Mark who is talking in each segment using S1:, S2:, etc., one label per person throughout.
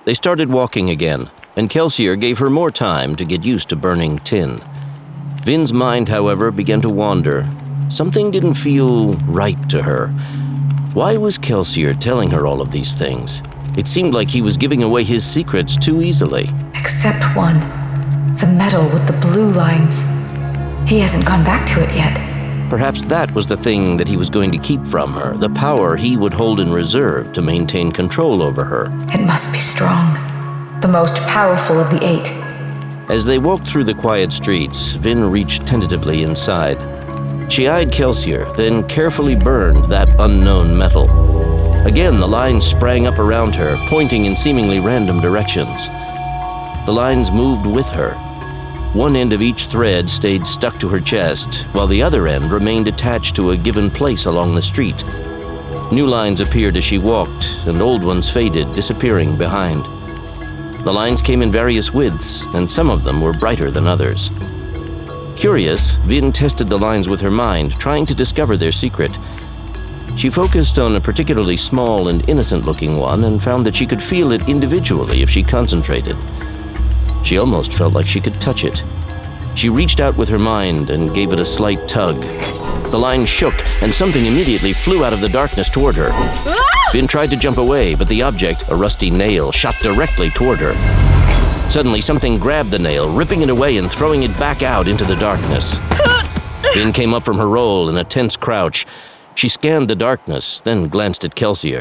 S1: They started walking again, and Kelsier gave her more time to get used to burning tin. Vin's mind, however, began to wander. Something didn't feel right to her. Why was Kelsier telling her all of these things? It seemed like he was giving away his secrets too easily.
S2: Except one. The metal with the blue lines. He hasn't gone back to it yet.
S1: Perhaps that was the thing that he was going to keep from her, the power he would hold in reserve to maintain control over her.
S2: It must be strong. The most powerful of the 8.
S1: As they walked through the quiet streets, Vin reached tentatively inside. She eyed Kelsier, then carefully burned that unknown metal. Again, the lines sprang up around her, pointing in seemingly random directions. The lines moved with her. One end of each thread stayed stuck to her chest, while the other end remained attached to a given place along the street. New lines appeared as she walked, and old ones faded, disappearing behind. The lines came in various widths, and some of them were brighter than others. Curious, Vin tested the lines with her mind, trying to discover their secret. She focused on a particularly small and innocent-looking one and found that she could feel it individually if she concentrated. She almost felt like she could touch it. She reached out with her mind and gave it a slight tug. The line shook, and something immediately flew out of the darkness toward her. Vin tried to jump away, but the object, a rusty nail, shot directly toward her. Suddenly, something grabbed the nail, ripping it away and throwing it back out into the darkness. Vin came up from her roll in a tense crouch. She scanned the darkness, then glanced at Kelsier.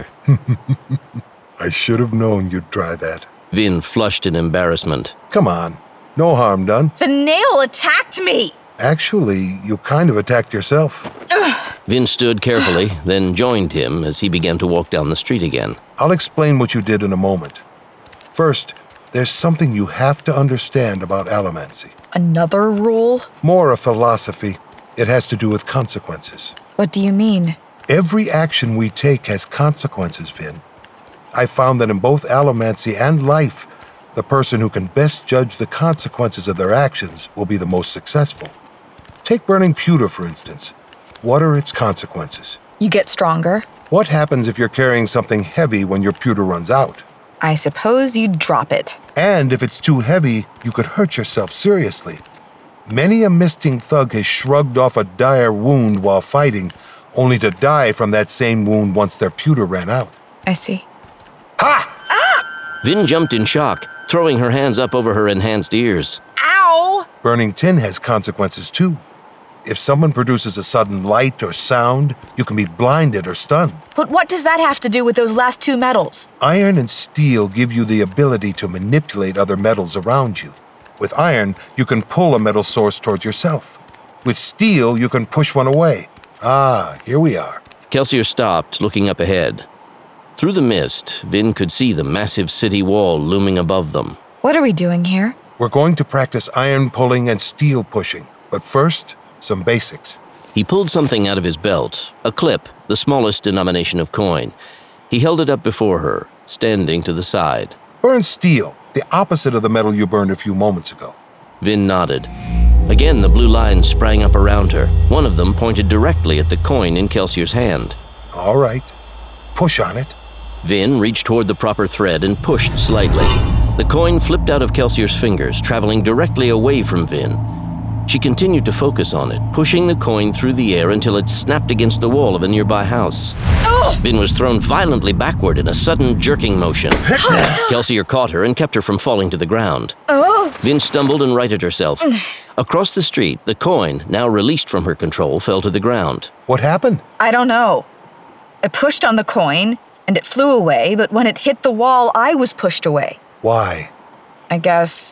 S3: I should have known you'd try that.
S1: Vin flushed in embarrassment.
S3: Come on, no harm done.
S4: The nail attacked me!
S3: Actually, you kind of attacked yourself.
S1: Vin stood carefully, then joined him as he began to walk down the street again.
S3: I'll explain what you did in a moment. First, there's something you have to understand about allomancy.
S4: Another rule?
S3: More a philosophy. It has to do with consequences.
S4: What do you mean?
S3: Every action we take has consequences, Vin. I found that in both allomancy and life, the person who can best judge the consequences of their actions will be the most successful. Take burning pewter, for instance. What are its consequences?
S4: You get stronger.
S3: What happens if you're carrying something heavy when your pewter runs out?
S4: I suppose you drop it.
S3: And if it's too heavy, you could hurt yourself seriously. Many a misting thug has shrugged off a dire wound while fighting, only to die from that same wound once their pewter ran out.
S4: I see.
S3: Ha!
S1: Vin jumped in shock, throwing her hands up over her enhanced ears.
S4: Ow!
S3: Burning tin has consequences too. If someone produces a sudden light or sound, you can be blinded or stunned.
S4: But what does that have to do with those last 2 metals?
S3: Iron and steel give you the ability to manipulate other metals around you. With iron, you can pull a metal source towards yourself. With steel, you can push one away. Ah, here we are.
S1: Kelsier stopped, looking up ahead. Through the mist, Vin could see the massive city wall looming above them.
S4: What are we doing here?
S3: We're going to practice iron pulling and steel pushing. But first, some basics.
S1: He pulled something out of his belt, a clip, the smallest denomination of coin. He held it up before her, standing to the side.
S3: Burn steel, the opposite of the metal you burned a few moments ago.
S1: Vin nodded. Again, the blue lines sprang up around her. One of them pointed directly at the coin in Kelsier's hand.
S3: All right. Push on it.
S1: Vin reached toward the proper thread and pushed slightly. The coin flipped out of Kelsier's fingers, traveling directly away from Vin. She continued to focus on it, pushing the coin through the air until it snapped against the wall of a nearby house.
S4: Oh!
S1: Vin was thrown violently backward in a sudden jerking motion. Kelsier caught her and kept her from falling to the ground.
S4: Oh!
S1: Vin stumbled and righted herself. Across the street, the coin, now released from her control, fell to the ground.
S3: What happened?
S4: I don't know. I pushed on the coin, and it flew away, but when it hit the wall, I was pushed away.
S3: Why?
S4: I guess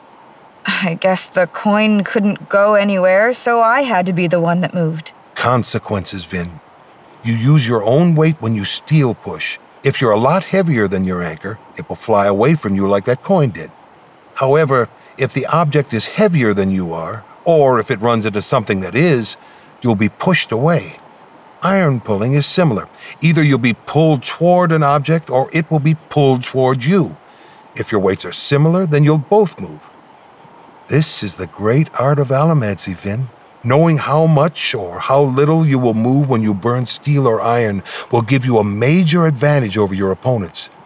S4: the coin couldn't go anywhere, so I had to be the one that moved.
S3: Consequences, Vin. You use your own weight when you steel push. If you're a lot heavier than your anchor, it will fly away from you like that coin did. However, if the object is heavier than you are, or if it runs into something that is, you'll be pushed away. Iron pulling is similar. Either you'll be pulled toward an object, or it will be pulled toward you. If your weights are similar, then you'll both move. This is the great art of allomancy, Vin. Knowing how much or how little you will move when you burn steel or iron will give you a major advantage over your opponents.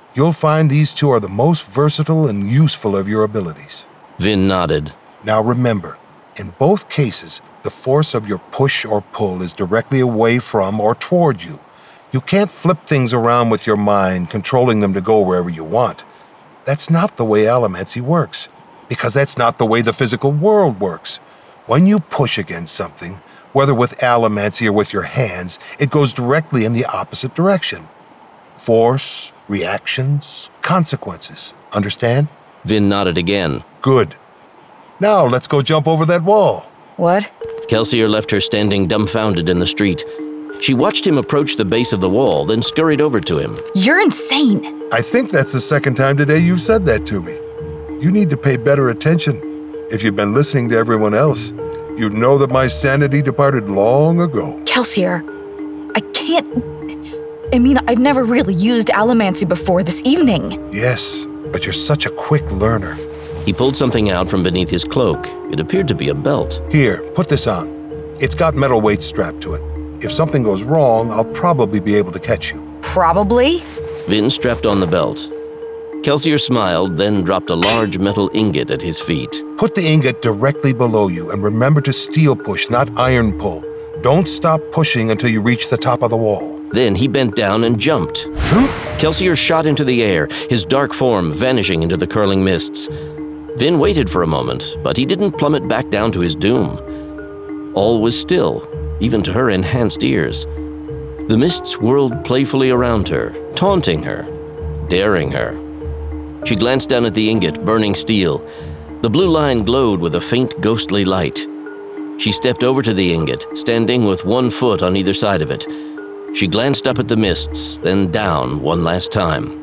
S3: You'll find these two are the most versatile and useful of your abilities.
S1: Vin nodded.
S3: Now remember, in both cases, the force of your push or pull is directly away from or toward you. You can't flip things around with your mind, controlling them to go wherever you want. That's not the way allomancy works, because that's not the way the physical world works. When you push against something, whether with allomancy or with your hands, it goes directly in the opposite direction. Force, reactions, consequences. Understand?
S1: Vin nodded again.
S3: Good. Now let's go jump over that wall.
S4: What?
S1: Kelsier left her standing dumbfounded in the street. She watched him approach the base of the wall, then scurried over to him.
S2: You're insane.
S3: I think that's the second time today you've said that to me. You need to pay better attention. If you've been listening to everyone else, you'd know that my sanity departed long ago.
S2: Kelsier, I can't... I've never really used allomancy before this evening.
S3: Yes, but you're such a quick learner.
S1: He pulled something out from beneath his cloak. It appeared to be a belt.
S3: Here, put this on. It's got metal weights strapped to it. If something goes wrong, I'll probably be able to catch you.
S2: Probably?
S1: Vin strapped on the belt. Kelsier smiled, then dropped a large metal ingot at his feet.
S3: Put the ingot directly below you and remember to steel push, not iron pull. Don't stop pushing until you reach the top of the wall.
S1: Then he bent down and jumped. Kelsier shot into the air, his dark form vanishing into the curling mists. Vin waited for a moment, but he didn't plummet back down to his doom. All was still, even to her enhanced ears. The mists whirled playfully around her, taunting her, daring her. She glanced down at the ingot, burning steel. The blue line glowed with a faint ghostly light. She stepped over to the ingot, standing with one foot on either side of it. She glanced up at the mists, then down one last time.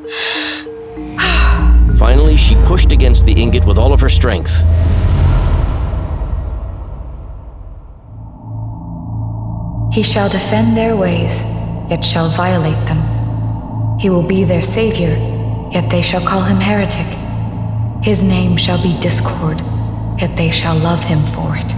S1: Finally, she pushed against the ingot with all of her strength.
S2: He shall defend their ways, yet shall violate them. He will be their savior, yet they shall call him heretic. His name shall be discord, yet they shall love him for it.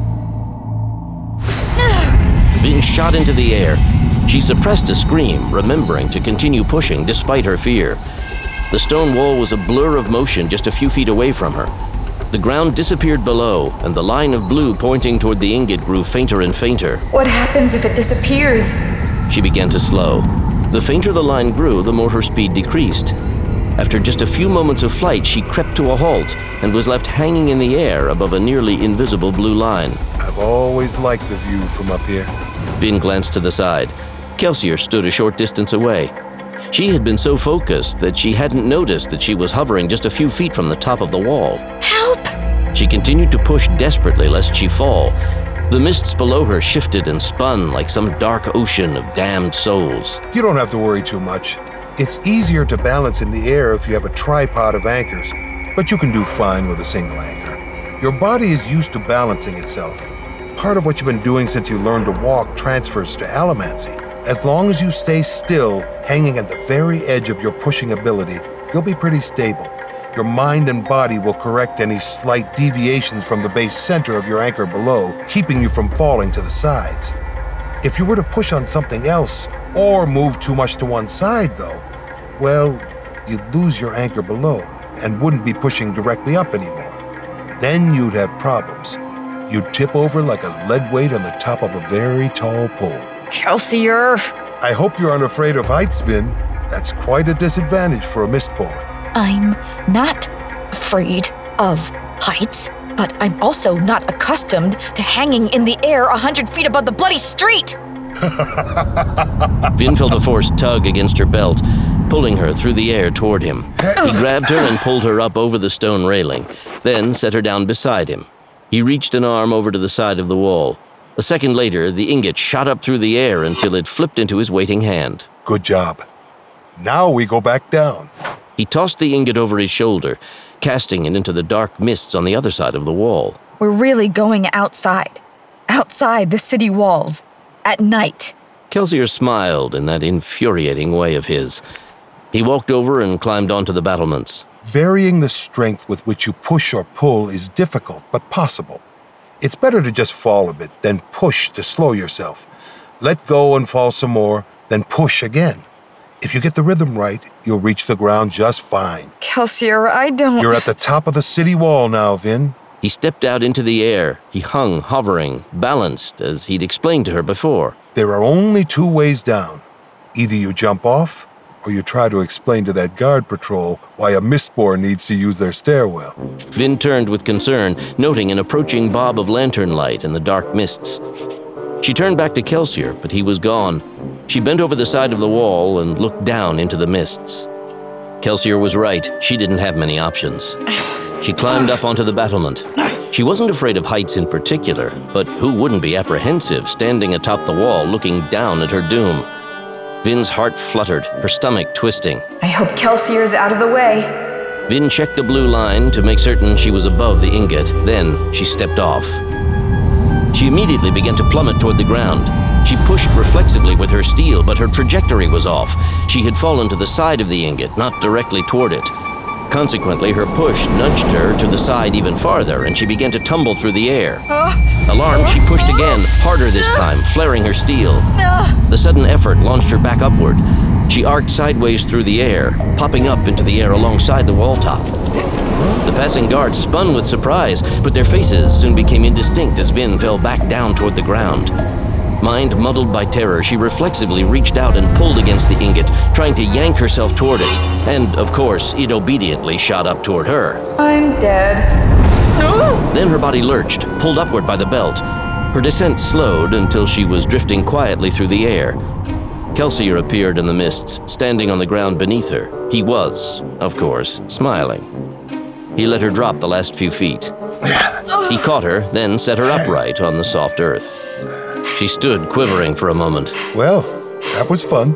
S1: Vin shot into the air. She suppressed a scream, remembering to continue pushing despite her fear. The stone wall was a blur of motion just a few feet away from her. The ground disappeared below, and the line of blue pointing toward the ingot grew fainter and fainter.
S2: What happens if it disappears?
S1: She began to slow. The fainter the line grew, the more her speed decreased. After just a few moments of flight, she crept to a halt and was left hanging in the air above a nearly invisible blue line.
S3: I've always liked the view from up here.
S1: Vin glanced to the side. Kelsier stood a short distance away. She had been so focused that she hadn't noticed that she was hovering just a few feet from the top of the wall.
S2: Help!
S1: She continued to push desperately lest she fall. The mists below her shifted and spun like some dark ocean of damned souls.
S3: You don't have to worry too much. It's easier to balance in the air if you have a tripod of anchors, but you can do fine with a single anchor. Your body is used to balancing itself. Part of what you've been doing since you learned to walk transfers to allomancy. As long as you stay still, hanging at the very edge of your pushing ability, you'll be pretty stable. Your mind and body will correct any slight deviations from the base center of your anchor below, keeping you from falling to the sides. If you were to push on something else, or move too much to one side though, well, you'd lose your anchor below and wouldn't be pushing directly up anymore. Then you'd have problems. You'd tip over like a lead weight on the top of a very tall pole.
S2: Kelsier!
S3: I hope you aren't afraid of heights, Vin. That's quite a disadvantage for a Mistborn.
S2: I'm not afraid of heights, but I'm also not accustomed to hanging in the air 100 feet above the bloody street!
S1: Vin felt a force tug against her belt, pulling her through the air toward him. He grabbed her and pulled her up over the stone railing, then set her down beside him. He reached an arm over to the side of the wall. A second later, the ingot shot up through the air until it flipped into his waiting hand.
S3: Good job. Now we go back down.
S1: He tossed the ingot over his shoulder, casting it into the dark mists on the other side of the wall.
S4: We're really going outside. Outside the city walls. At night.
S1: Kelsier smiled in that infuriating way of his. He walked over and climbed onto the battlements.
S3: Varying the strength with which you push or pull is difficult, but possible. It's better to just fall a bit, then push to slow yourself. Let go and fall some more, then push again. If you get the rhythm right, you'll reach the ground just fine.
S4: Kelsier, I don't...
S3: You're at the top of the city wall now, Vin.
S1: He stepped out into the air. He hung, hovering, balanced, as he'd explained to her before.
S3: There are only two ways down. Either you jump off, or you try to explain to that guard patrol why a Mistborn needs to use their stairwell.
S1: Vin turned with concern, noting an approaching bob of lantern light in the dark mists. She turned back to Kelsier, but he was gone. She bent over the side of the wall and looked down into the mists. Kelsier was right. She didn't have many options. She climbed up onto the battlement. She wasn't afraid of heights in particular, but who wouldn't be apprehensive standing atop the wall looking down at her doom? Vin's heart fluttered, her stomach twisting.
S2: I hope Kelsier's out of the way.
S1: Vin checked the blue line to make certain she was above the ingot. Then she stepped off. She immediately began to plummet toward the ground. She pushed reflexively with her steel, but her trajectory was off. She had fallen to the side of the ingot, not directly toward it. Consequently, her push nudged her to the side even farther, and she began to tumble through the air. Alarmed, she pushed again, harder this time, flaring her steel. The sudden effort launched her back upward. She arced sideways through the air, popping up into the air alongside the wall top. The passing guards spun with surprise, but their faces soon became indistinct as Vin fell back down toward the ground. Mind muddled by terror, she reflexively reached out and pulled against the ingot, trying to yank herself toward it. And, of course, it obediently shot up toward her.
S2: I'm dead.
S1: Then her body lurched, pulled upward by the belt. Her descent slowed until she was drifting quietly through the air. Kelsier appeared in the mists, standing on the ground beneath her. He was, of course, smiling. He let her drop the last few feet. He caught her, then set her upright on the soft earth. She stood quivering for a moment.
S3: Well, that was fun.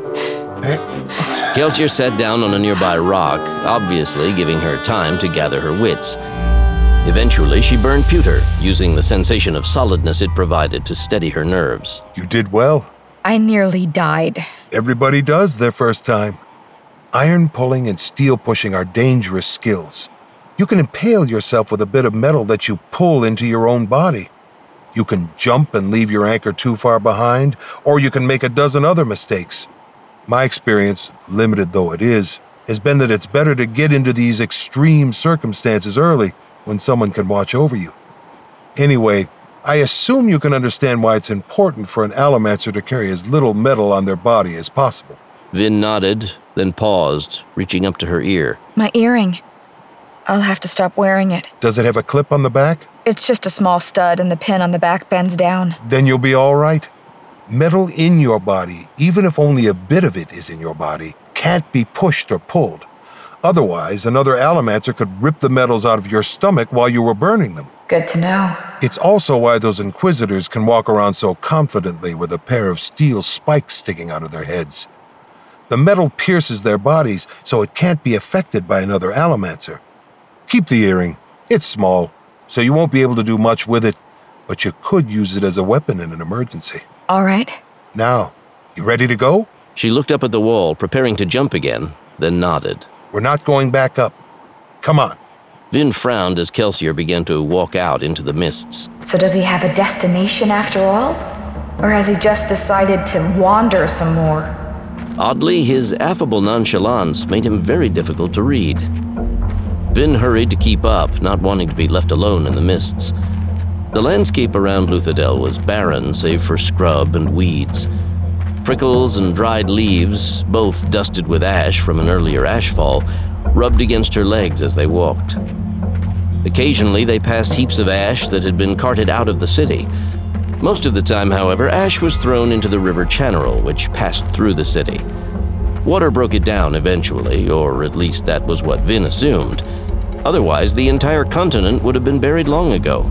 S1: Kelsier sat down on a nearby rock, obviously giving her time to gather her wits. Eventually, she burned pewter, using the sensation of solidness it provided to steady her nerves.
S3: You did well.
S4: I nearly died.
S3: Everybody does their first time. Iron pulling and steel pushing are dangerous skills. You can impale yourself with a bit of metal that you pull into your own body. You can jump and leave your anchor too far behind, or you can make a dozen other mistakes. My experience, limited though it is, has been that it's better to get into these extreme circumstances early when someone can watch over you. Anyway, I assume you can understand why it's important for an Allomancer to carry as little metal on their body as possible.
S1: Vin nodded, then paused, reaching up to her ear.
S4: My earring. I'll have to stop wearing it.
S3: Does it have a clip on the back?
S4: It's just a small stud and the pin on the back bends down.
S3: Then you'll be all right. Metal in your body, even if only a bit of it is in your body, can't be pushed or pulled. Otherwise, another Allomancer could rip the metals out of your stomach while you were burning them.
S2: Good to know.
S3: It's also why those Inquisitors can walk around so confidently with a pair of steel spikes sticking out of their heads. The metal pierces their bodies, so it can't be affected by another Allomancer. Keep the earring. It's small, so you won't be able to do much with it, but you could use it as a weapon in an emergency.
S4: All right.
S3: Now, you ready to go?
S1: She looked up at the wall, preparing to jump again, then nodded.
S3: We're not going back up. Come on.
S1: Vin frowned as Kelsier began to walk out into the mists.
S2: So does he have a destination after all? Or has he just decided to wander some more?
S1: Oddly, his affable nonchalance made him very difficult to read. Vin hurried to keep up, not wanting to be left alone in the mists. The landscape around Luthadel was barren save for scrub and weeds. Prickles and dried leaves, both dusted with ash from an earlier ashfall, rubbed against her legs as they walked. Occasionally, they passed heaps of ash that had been carted out of the city. Most of the time, however, ash was thrown into the river Channeral, which passed through the city. Water broke it down eventually, or at least that was what Vin assumed. Otherwise, the entire continent would have been buried long ago.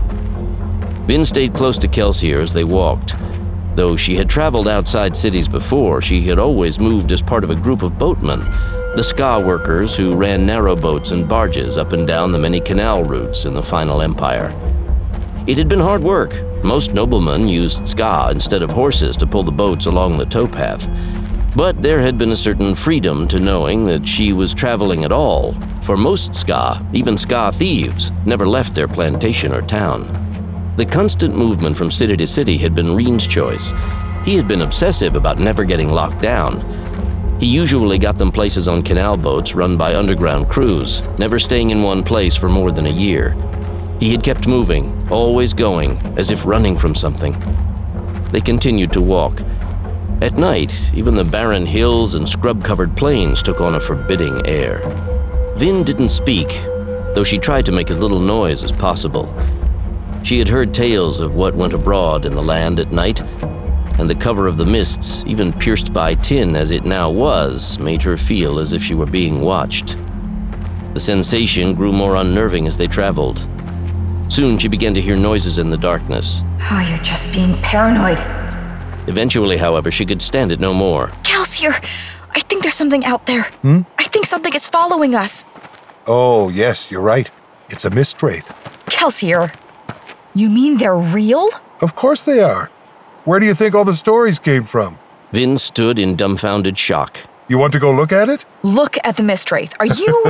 S1: Vin stayed close to Kelsier as they walked. Though she had traveled outside cities before, she had always moved as part of a group of boatmen, the ska workers who ran narrowboats and barges up and down the many canal routes in the final empire. It had been hard work. Most noblemen used ska instead of horses to pull the boats along the towpath. But there had been a certain freedom to knowing that she was traveling at all, for most ska, even ska thieves, never left their plantation or town. The constant movement from city to city had been Reen's choice. He had been obsessive about never getting locked down. He usually got them places on canal boats run by underground crews, never staying in one place for more than a year. He had kept moving, always going, as if running from something. They continued to walk. At night, even the barren hills and scrub-covered plains took on a forbidding air. Vin didn't speak, though she tried to make as little noise as possible. She had heard tales of what went abroad in the land at night, and the cover of the mists, even pierced by tin as it now was, made her feel as if she were being watched. The sensation grew more unnerving as they traveled. Soon she began to hear noises in the darkness.
S2: Oh, you're just being paranoid.
S1: Eventually, however, she could stand it no more.
S4: Kelsier, I think there's something out there. I think something is following us.
S3: Oh, yes, you're right. It's a mist wraith.
S4: Kelsier, you mean they're real?
S3: Of course they are. Where do you think all the stories came from?
S1: Vin stood in dumbfounded shock.
S3: You want to go look at it?
S4: Look at the mist wraith. Are you...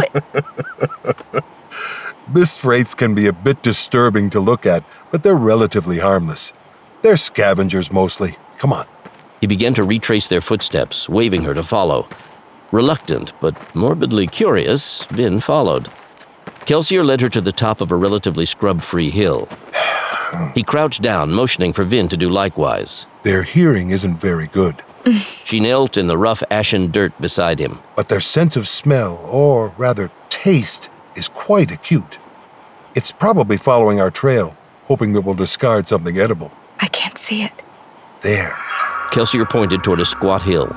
S3: Mist wraiths can be a bit disturbing to look at, but they're relatively harmless. They're scavengers mostly. Come on.
S1: He began to retrace their footsteps, waving her to follow. Reluctant, but morbidly curious, Vin followed. Kelsier led her to the top of a relatively scrub-free hill. He crouched down, motioning for Vin to do likewise.
S3: Their hearing isn't very good,
S1: She knelt in the rough ashen dirt beside him.
S3: but their sense of smell, or rather taste, is quite acute. It's probably following our trail, hoping that we'll discard something edible.
S4: I can't see it.
S3: There.
S1: Kelsier pointed toward a squat hill.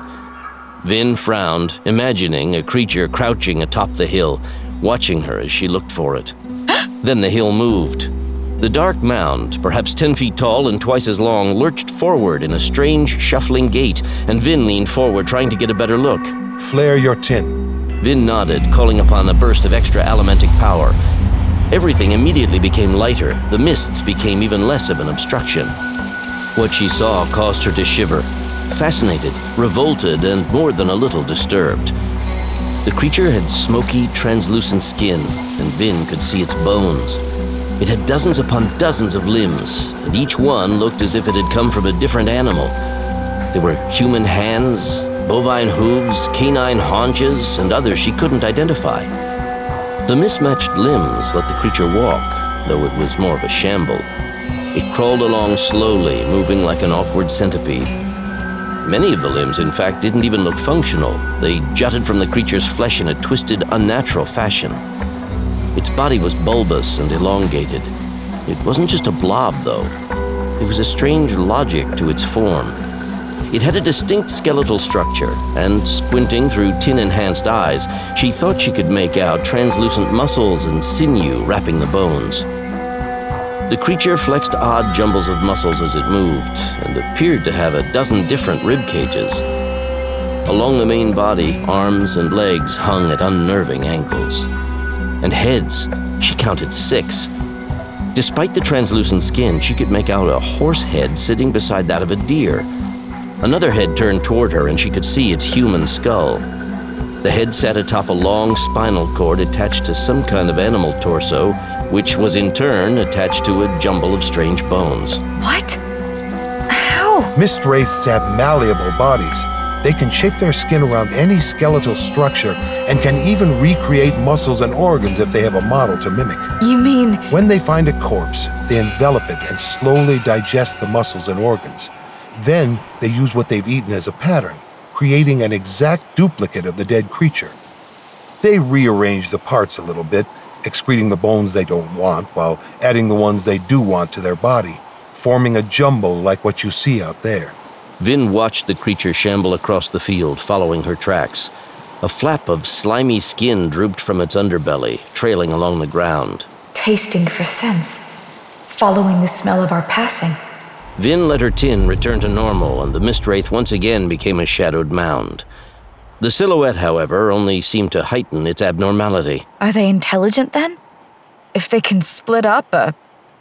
S1: Vin frowned, imagining a creature crouching atop the hill, watching her as she looked for it. Then the hill moved. The dark mound, perhaps 10 feet tall and twice as long, lurched forward in a strange, shuffling gait, and Vin leaned forward, trying to get a better look.
S3: Flare your tin.
S1: Vin nodded, calling upon a burst of extra elementic power. Everything immediately became lighter. The mists became even less of an obstruction. What she saw caused her to shiver, fascinated, revolted, and more than a little disturbed. The creature had smoky, translucent skin, and Vin could see its bones. It had dozens upon dozens of limbs, and each one looked as if it had come from a different animal. There were human hands, bovine hooves, canine haunches, and others she couldn't identify. The mismatched limbs let the creature walk, though it was more of a shamble. It crawled along slowly, moving like an awkward centipede. Many of the limbs, in fact, didn't even look functional. They jutted from the creature's flesh in a twisted, unnatural fashion. Its body was bulbous and elongated. It wasn't just a blob, though. There was a strange logic to its form. It had a distinct skeletal structure, and squinting through tin-enhanced eyes, she thought she could make out translucent muscles and sinew wrapping the bones. The creature flexed odd jumbles of muscles as it moved, and appeared to have a dozen different rib cages. Along the main body, arms and legs hung at unnerving angles. And heads, she counted 6. Despite the translucent skin, she could make out a horse head sitting beside that of a deer. Another head turned toward her, and she could see its human skull. The head sat atop a long spinal cord attached to some kind of animal torso, which was in turn attached to a jumble of strange bones.
S4: What? How?
S3: Mist wraiths have malleable bodies. They can shape their skin around any skeletal structure and can even recreate muscles and organs if they have a model to mimic.
S4: You mean...
S3: When they find a corpse, they envelop it and slowly digest the muscles and organs. Then they use what they've eaten as a pattern, creating an exact duplicate of the dead creature. They rearrange the parts a little bit, excreting the bones they don't want while adding the ones they do want to their body, forming a jumble like what you see out there.
S1: Vin watched the creature shamble across the field, following her tracks. A flap of slimy skin drooped from its underbelly, trailing along the ground.
S2: Tasting for scents, following the smell of our passing.
S1: Vin let her tin return to normal, and the mist wraith once again became a shadowed mound. The silhouette, however, only seemed to heighten its abnormality.
S4: Are they intelligent then? If they can split up a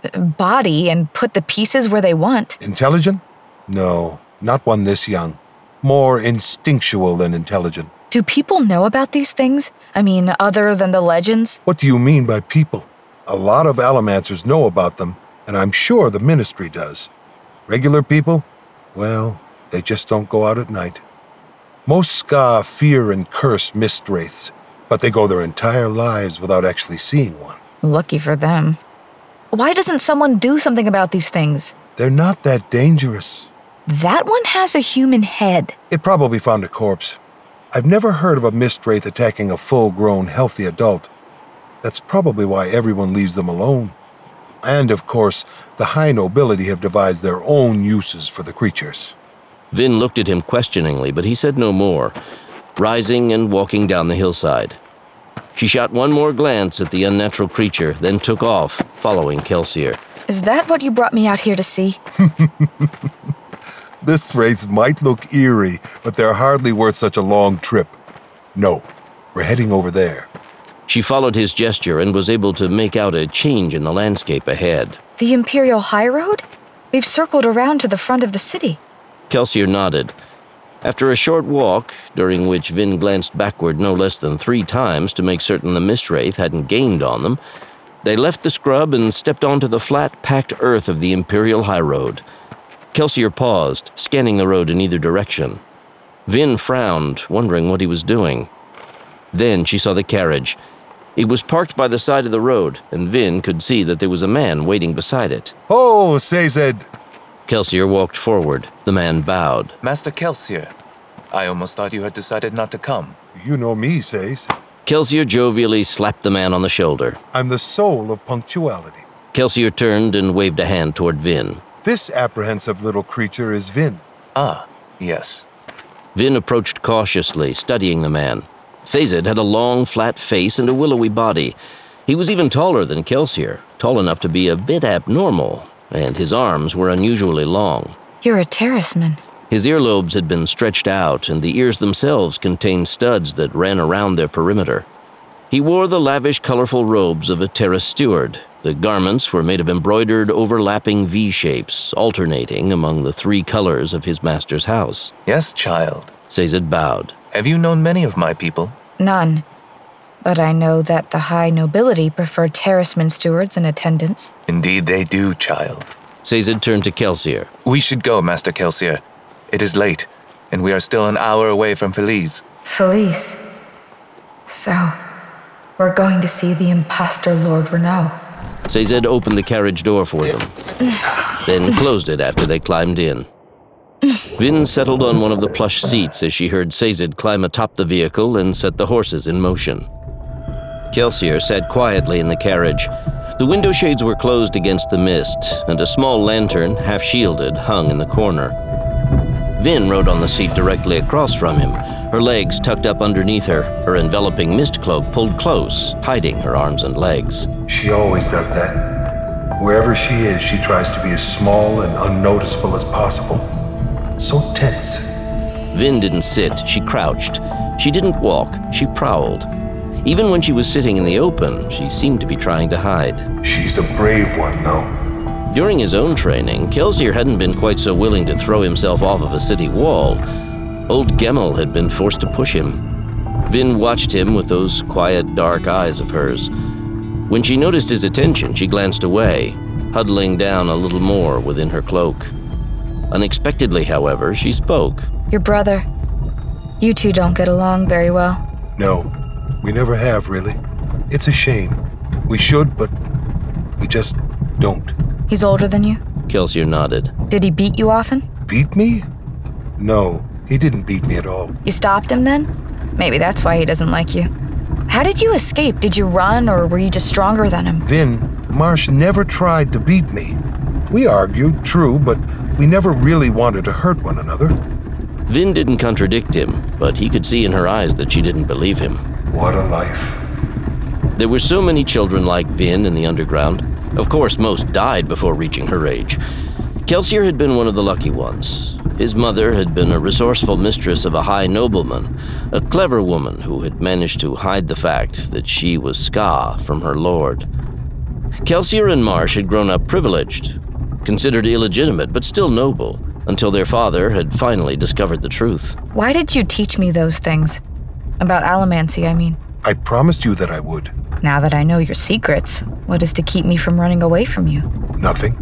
S4: body and put the pieces where they want.
S3: Intelligent? No, not one this young. More instinctual than intelligent.
S4: Do people know about these things? I mean, other than the legends?
S3: What do you mean by people? A lot of Allomancers know about them, and I'm sure the Ministry does. Regular people? Well, they just don't go out at night. Most Ska fear and curse mist wraiths, but they go their entire lives without actually seeing one.
S4: Lucky for them. Why doesn't someone do something about these things?
S3: They're not that dangerous.
S4: That one has a human head.
S3: It probably found a corpse. I've never heard of a mist wraith attacking a full-grown, healthy adult. That's probably why everyone leaves them alone. And, of course, the high nobility have devised their own uses for the creatures.
S1: Vin looked at him questioningly, but he said no more, rising and walking down the hillside. She shot one more glance at the unnatural creature, then took off, following Kelsier.
S4: Is that what you brought me out here to see?
S3: Mist wraiths might look eerie, but they're hardly worth such a long trip. No, we're heading over there.
S1: She followed his gesture and was able to make out a change in the landscape ahead.
S4: The Imperial High Road? We've circled around to the front of the city.
S1: Kelsier nodded. After a short walk, during which Vin glanced backward no less than 3 times to make certain the mist wraith hadn't gained on them, they left the scrub and stepped onto the flat, packed earth of the Imperial High Road. Kelsier paused, scanning the road in either direction. Vin frowned, wondering what he was doing. Then she saw the carriage. It was parked by the side of the road, and Vin could see that there was a man waiting beside it.
S3: Oh, Sazed!
S1: Kelsier walked forward. The man bowed.
S5: Master Kelsier, I almost thought you had decided not to come.
S3: You know me, Saze.
S1: Kelsier jovially slapped the man on the shoulder.
S3: I'm the soul of punctuality.
S1: Kelsier turned and waved a hand toward Vin.
S3: This apprehensive little creature is Vin.
S5: Ah, yes.
S1: Vin approached cautiously, studying the man. Sazed had a long, flat face and a willowy body. He was even taller than Kelsier, tall enough to be a bit abnormal, and his arms were unusually long.
S4: You're a terraceman.
S1: His earlobes had been stretched out, and the ears themselves contained studs that ran around their perimeter. He wore the lavish, colorful robes of a terrace steward. The garments were made of embroidered, overlapping V-shapes, alternating among the 3 colors of his master's house.
S5: Yes, child.
S1: Sazed bowed.
S5: Have you known many of my people?
S4: None. But I know that the high nobility prefer terraceman stewards and attendants.
S5: Indeed they do, child.
S1: Sazed turned to Kelsier.
S5: We should go, Master Kelsier. It is late, and we are still an hour away from Feliz.
S2: Felice. So, we're going to see the imposter Lord Renault.
S1: Sazed opened the carriage door for them, then closed it after they climbed in. Vin settled on one of the plush seats as she heard Sazed climb atop the vehicle and set the horses in motion. Kelsier sat quietly in the carriage. The window shades were closed against the mist, and a small lantern, half-shielded, hung in the corner. Vin rode on the seat directly across from him, her legs tucked up underneath her, her enveloping mist cloak pulled close, hiding her arms and legs.
S3: She always does that. Wherever she is, she tries to be as small and unnoticeable as possible. So tense.
S1: Vin didn't sit, she crouched. She didn't walk, she prowled. Even when she was sitting in the open, she seemed to be trying to hide.
S3: She's a brave one, though.
S1: During his own training, Kelsier hadn't been quite so willing to throw himself off of a city wall. Old Gemmel had been forced to push him. Vin watched him with those quiet, dark eyes of hers. When she noticed his attention, she glanced away, huddling down a little more within her cloak. Unexpectedly, however, she spoke.
S4: Your brother. You two don't get along very well.
S3: No, we never have, really. It's a shame. We should, but we just don't.
S4: He's older than you?
S1: Kelsier nodded.
S4: Did he beat you often?
S3: Beat me? No, he didn't beat me at all.
S4: You stopped him then? Maybe that's why he doesn't like you. How did you escape? Did you run, or were you just stronger than him?
S3: Vin, Marsh never tried to beat me. We argued, true, but we never really wanted to hurt one another.
S1: Vin didn't contradict him, but he could see in her eyes that she didn't believe him.
S3: What a life.
S1: There were so many children like Vin in the underground. Of course, most died before reaching her age. Kelsier had been one of the lucky ones. His mother had been a resourceful mistress of a high nobleman, a clever woman who had managed to hide the fact that she was Ska from her lord. Kelsier and Marsh had grown up privileged, considered illegitimate but still noble, until their father had finally discovered the truth.
S4: Why did you teach me those things? About allomancy, I mean.
S3: I promised you that I would.
S4: Now that I know your secrets, what is to keep me from running away from you?
S3: Nothing.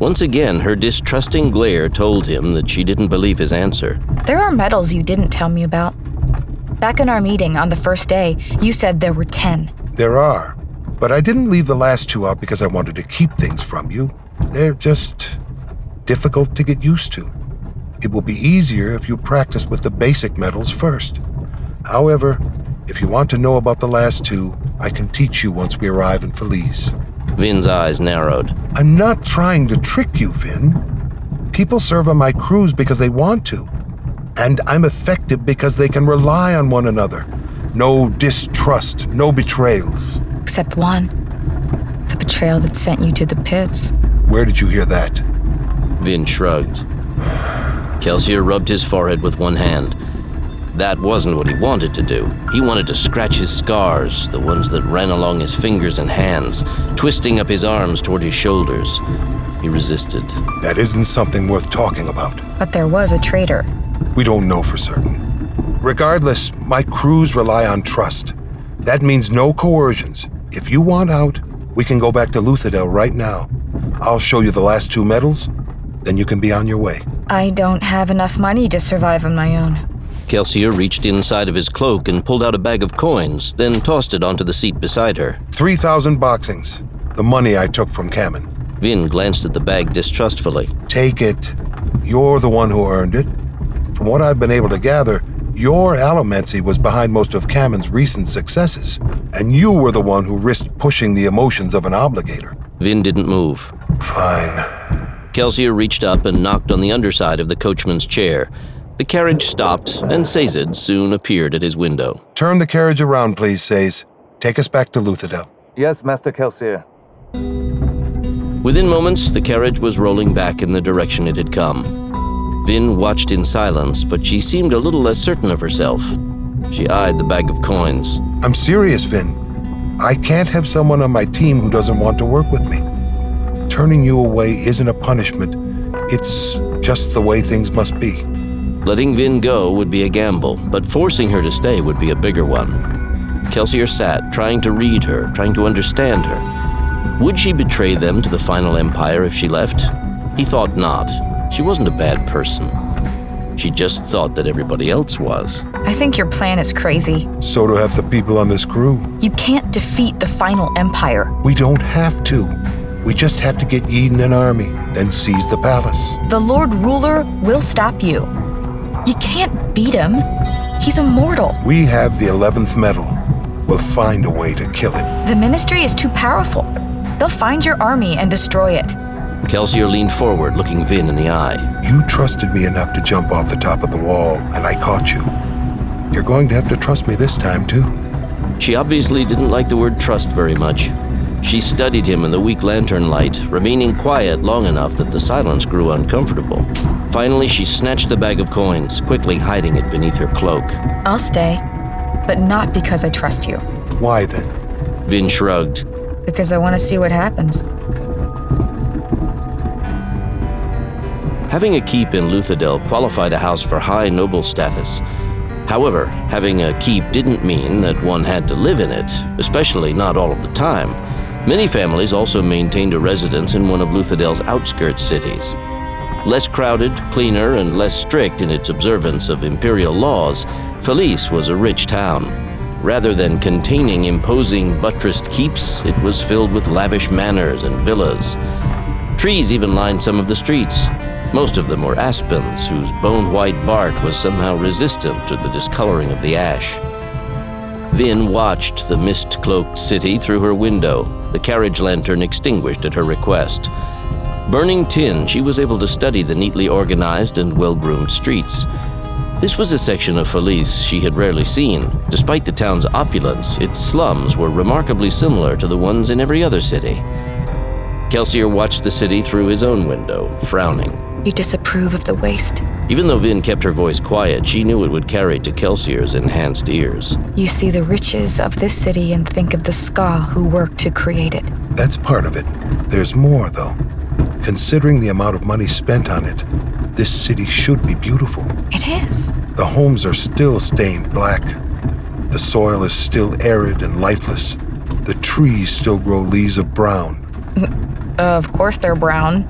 S1: Once again, her distrusting glare told him that she didn't believe his answer.
S2: There are metals you didn't tell me about. Back in our meeting on the first day, you said there were 10.
S3: There are, but I didn't leave the last 2 out because I wanted to keep things from you. They're just difficult to get used to. It will be easier if you practice with the basic metals first. However, if you want to know about the last 2, I can teach you once we arrive in Felice.
S1: Vin's eyes narrowed.
S3: I'm not trying to trick you, Vin. People serve on my crews because they want to. And I'm effective because they can rely on one another. No distrust, no betrayals.
S2: Except one. The betrayal that sent you to the pits.
S3: Where did you hear that?
S1: Vin shrugged. Kelsier rubbed his forehead with one hand. That wasn't what he wanted to do. He wanted to scratch his scars, the ones that ran along his fingers and hands, twisting up his arms toward his shoulders. He resisted.
S3: That isn't something worth talking about.
S2: But there was a traitor.
S3: We don't know for certain. Regardless, my crews rely on trust. That means no coercions. If you want out, we can go back to Luthadel right now. I'll show you the last 2 medals, then you can be on your way.
S2: I don't have enough money to survive on my own.
S1: Kelsier reached inside of his cloak and pulled out a bag of coins, then tossed it onto the seat beside her.
S3: 3,000 boxings. The money I took from Kamen.
S1: Vin glanced at the bag distrustfully.
S3: Take it. You're the one who earned it. From what I've been able to gather, your allomancy was behind most of Kamen's recent successes, and you were the one who risked pushing the emotions of an obligator.
S1: Vin didn't move.
S3: Fine.
S1: Kelsier reached up and knocked on the underside of the coachman's chair. The carriage stopped, and Sazed soon appeared at his window.
S3: Turn the carriage around, please, Saz. Take us back to Luthadel.
S5: Yes, Master Kelsier.
S1: Within moments, the carriage was rolling back in the direction it had come. Vin watched in silence, but she seemed a little less certain of herself. She eyed the bag of coins.
S3: I'm serious, Vin. I can't have someone on my team who doesn't want to work with me. Turning you away isn't a punishment. It's just the way things must be.
S1: Letting Vin go would be a gamble, but forcing her to stay would be a bigger one. Kelsier sat, trying to read her, trying to understand her. Would she betray them to the final empire if she left? He thought not. She wasn't a bad person. She just thought that everybody else was.
S2: I think your plan is crazy.
S3: So do half the people on this crew.
S2: You can't defeat the final empire.
S3: We don't have to. We just have to get Eden an army, then seize the palace.
S2: The Lord Ruler will stop you. You can't beat him. He's immortal.
S3: We have the 11th medal. We'll find a way to kill it.
S2: The Ministry is too powerful. They'll find your army and destroy it.
S1: Kelsier leaned forward, looking Vin in the eye.
S3: You trusted me enough to jump off the top of the wall, and I caught you. You're going to have to trust me this time, too.
S1: She obviously didn't like the word trust very much. She studied him in the weak lantern light, remaining quiet long enough that the silence grew uncomfortable. Finally, she snatched the bag of coins, quickly hiding it beneath her cloak.
S2: I'll stay, but not because I trust you.
S3: Why then?
S1: Vin shrugged.
S2: Because I want to see what happens.
S1: Having a keep in Luthadel qualified a house for high noble status. However, having a keep didn't mean that one had to live in it, especially not all of the time. Many families also maintained a residence in one of Luthadel's outskirts cities. Less crowded, cleaner, and less strict in its observance of imperial laws, Felice was a rich town. Rather than containing imposing buttressed keeps, it was filled with lavish manors and villas. Trees even lined some of the streets. Most of them were aspens, whose bone-white bark was somehow resistant to the discoloring of the ash. Vin watched the mist-cloaked city through her window, the carriage lantern extinguished at her request. Burning tin, she was able to study the neatly organized and well-groomed streets. This was a section of Felice she had rarely seen. Despite the town's opulence, its slums were remarkably similar to the ones in every other city. Kelsier watched the city through his own window, frowning.
S2: You disapprove of the waste.
S1: Even though Vin kept her voice quiet, she knew it would carry to Kelsier's enhanced ears.
S2: You see the riches of this city and think of the Ska who worked to create it.
S3: That's part of it. There's more, though. Considering the amount of money spent on it, this city should be beautiful.
S2: It is.
S3: The homes are still stained black. The soil is still arid and lifeless. The trees still grow leaves of brown.
S2: Of course they're brown.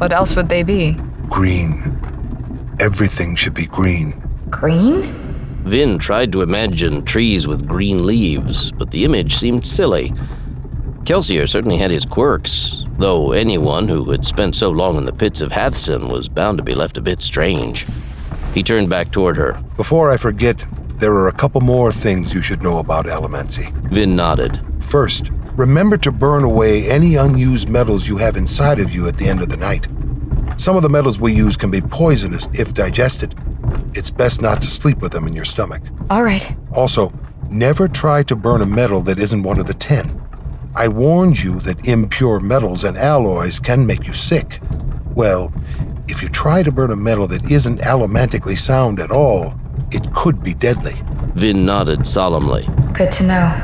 S4: What else would they be?
S3: Green. Everything should be green.
S2: Green?
S1: Vin tried to imagine trees with green leaves, but the image seemed silly. Kelsier certainly had his quirks, though anyone who had spent so long in the pits of Hathsin was bound to be left a bit strange. He turned back toward her.
S3: Before I forget, there are a couple more things you should know about Allomancy.
S1: Vin nodded.
S3: First, remember to burn away any unused metals you have inside of you at the end of the night. Some of the metals we use can be poisonous if digested. It's best not to sleep with them in your stomach.
S2: All right.
S3: Also, never try to burn a metal that isn't one of the 10. I warned you that impure metals and alloys can make you sick. Well, if you try to burn a metal that isn't allomantically sound at all, it could be deadly.
S1: Vin nodded solemnly.
S2: Good to know.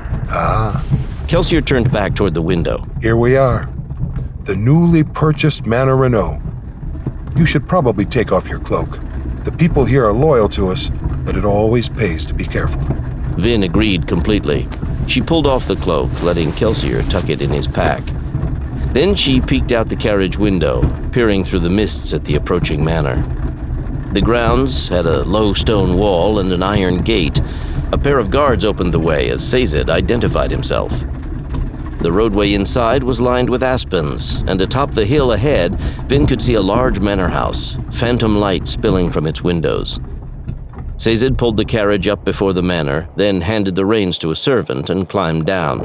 S1: Kelsier turned back toward the window.
S3: Here we are. The newly purchased Manor Renault. You should probably take off your cloak. The people here are loyal to us, but it always pays to be careful.
S1: Vin agreed completely. She pulled off the cloak, letting Kelsier tuck it in his pack. Then she peeked out the carriage window, peering through the mists at the approaching manor. The grounds had a low stone wall and an iron gate. A pair of guards opened the way as Sazed identified himself. The roadway inside was lined with aspens, and atop the hill ahead, Vin could see a large manor house, phantom light spilling from its windows. Sazed pulled the carriage up before the manor, then handed the reins to a servant and climbed down.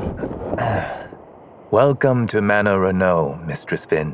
S5: Welcome to Manor Renault, Mistress Vin.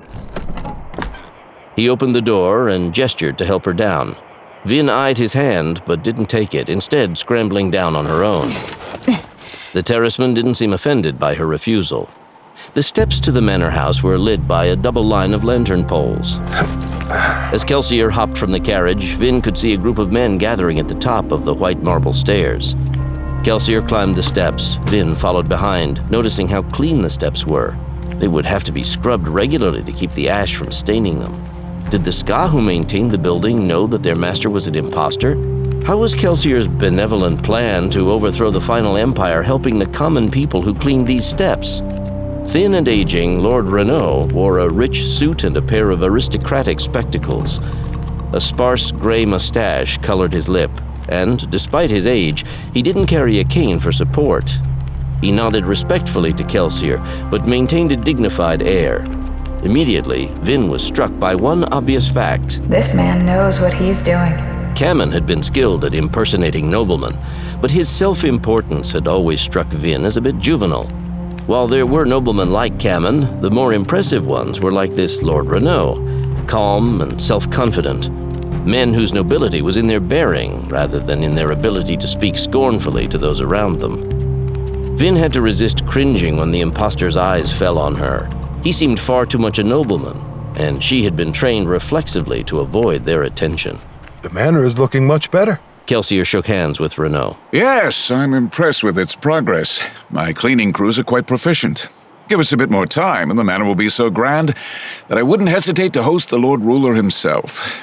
S1: He opened the door and gestured to help her down. Vin eyed his hand, but didn't take it, instead scrambling down on her own. The terraceman didn't seem offended by her refusal. The steps to the manor house were lit by a double line of lantern poles. As Kelsier hopped from the carriage, Vin could see a group of men gathering at the top of the white marble stairs. Kelsier climbed the steps. Vin followed behind, noticing how clean the steps were. They would have to be scrubbed regularly to keep the ash from staining them. Did the Ska who maintained the building know that their master was an imposter? How was Kelsier's benevolent plan to overthrow the final empire helping the common people who cleaned these steps? Thin and aging, Lord Renault wore a rich suit and a pair of aristocratic spectacles. A sparse gray mustache colored his lip, and despite his age, he didn't carry a cane for support. He nodded respectfully to Kelsier, but maintained a dignified air. Immediately, Vin was struck by one obvious fact.
S2: This man knows what he's doing.
S1: Kamen had been skilled at impersonating noblemen, but his self-importance had always struck Vin as a bit juvenile. While there were noblemen like Kamen, the more impressive ones were like this Lord Renault, calm and self-confident. Men whose nobility was in their bearing rather than in their ability to speak scornfully to those around them. Vin had to resist cringing when the impostor's eyes fell on her. He seemed far too much a nobleman, and she had been trained reflexively to avoid their attention.
S3: The manor is looking much better.
S1: Kelsier shook hands with Renault.
S6: Yes, I'm impressed with its progress. My cleaning crews are quite proficient. Give us a bit more time, and the manor will be so grand that I wouldn't hesitate to host the Lord Ruler himself.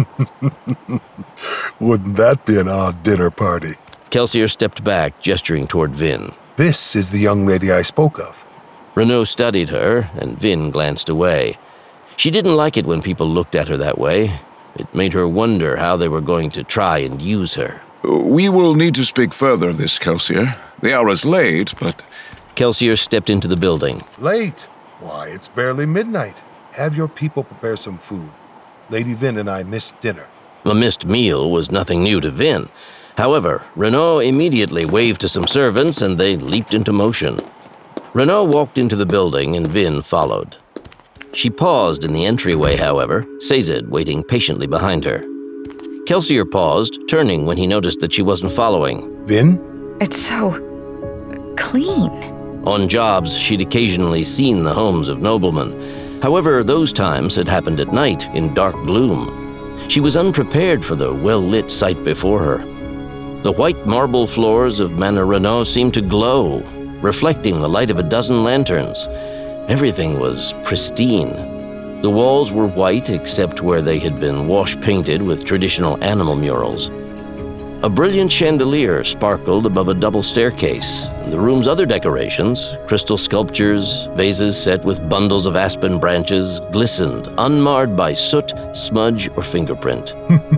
S3: Wouldn't that be an odd dinner party?
S1: Kelsier stepped back, gesturing toward Vin.
S3: This is the young lady I spoke of.
S1: Renault studied her, and Vin glanced away. She didn't like it when people looked at her that way. It made her wonder how they were going to try and use her.
S6: We will need to speak further of this, Kelsier. The hour is late, but...
S1: Kelsier stepped into the building.
S3: Late? Why, it's barely midnight. Have your people prepare some food. Lady Vin and I missed dinner.
S1: A missed meal was nothing new to Vin. However, Renault immediately waved to some servants and they leaped into motion. Renault walked into the building and Vin followed. She paused in the entryway, however, Sazed waiting patiently behind her. Kelsier paused, turning when he noticed that she wasn't following.
S3: Vin?
S2: It's so clean.
S1: On jobs, she'd occasionally seen the homes of noblemen. However, those times had happened at night in dark gloom. She was unprepared for the well-lit sight before her. The white marble floors of Manor Renault seemed to glow, reflecting the light of a dozen lanterns. Everything was pristine. The walls were white except where they had been wash-painted with traditional animal murals. A brilliant chandelier sparkled above a double staircase, and the room's other decorations, crystal sculptures, vases set with bundles of aspen branches, glistened, unmarred by soot, smudge, or fingerprint.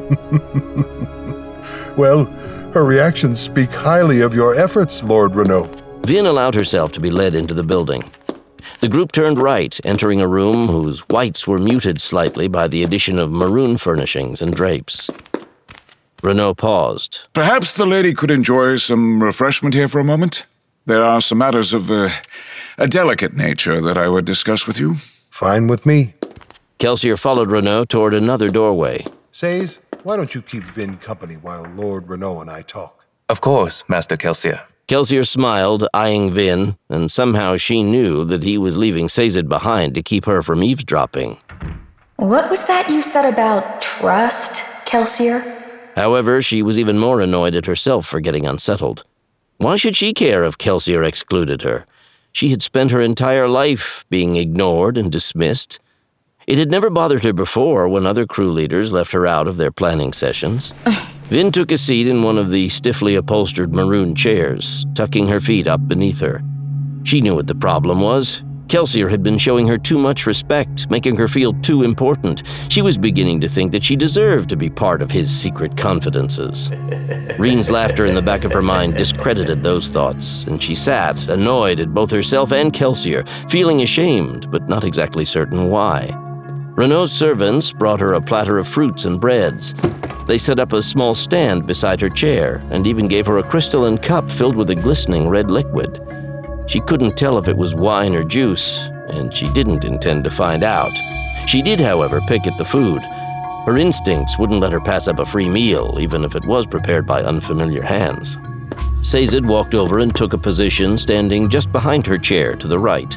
S3: Well, her reactions speak highly of your efforts, Lord Renault.
S1: Vin allowed herself to be led into the building. The group turned right, entering a room whose whites were muted slightly by the addition of maroon furnishings and drapes. Renault paused.
S6: Perhaps the lady could enjoy some refreshment here for a moment? There are some matters of a delicate nature that I would discuss with you.
S3: Fine with me.
S1: Kelsier followed Renault toward another doorway.
S3: Says, why don't you keep Vin company while Lord Renault and I talk?
S5: Of course, Master Kelsier.
S1: Kelsier smiled, eyeing Vin, and somehow she knew that he was leaving Sazed behind to keep her from eavesdropping.
S2: What was that you said about trust, Kelsier?
S1: However, she was even more annoyed at herself for getting unsettled. Why should she care if Kelsier excluded her? She had spent her entire life being ignored and dismissed. It had never bothered her before when other crew leaders left her out of their planning sessions. Vin took a seat in one of the stiffly upholstered maroon chairs, tucking her feet up beneath her. She knew what the problem was. Kelsier had been showing her too much respect, making her feel too important. She was beginning to think that she deserved to be part of his secret confidences. Reen's laughter in the back of her mind discredited those thoughts, and she sat, annoyed at both herself and Kelsier, feeling ashamed, but not exactly certain why. Renault's servants brought her a platter of fruits and breads. They set up a small stand beside her chair and even gave her a crystalline cup filled with a glistening red liquid. She couldn't tell if it was wine or juice, and she didn't intend to find out. She did, however, pick at the food. Her instincts wouldn't let her pass up a free meal, even if it was prepared by unfamiliar hands. Sazed walked over and took a position standing just behind her chair to the right.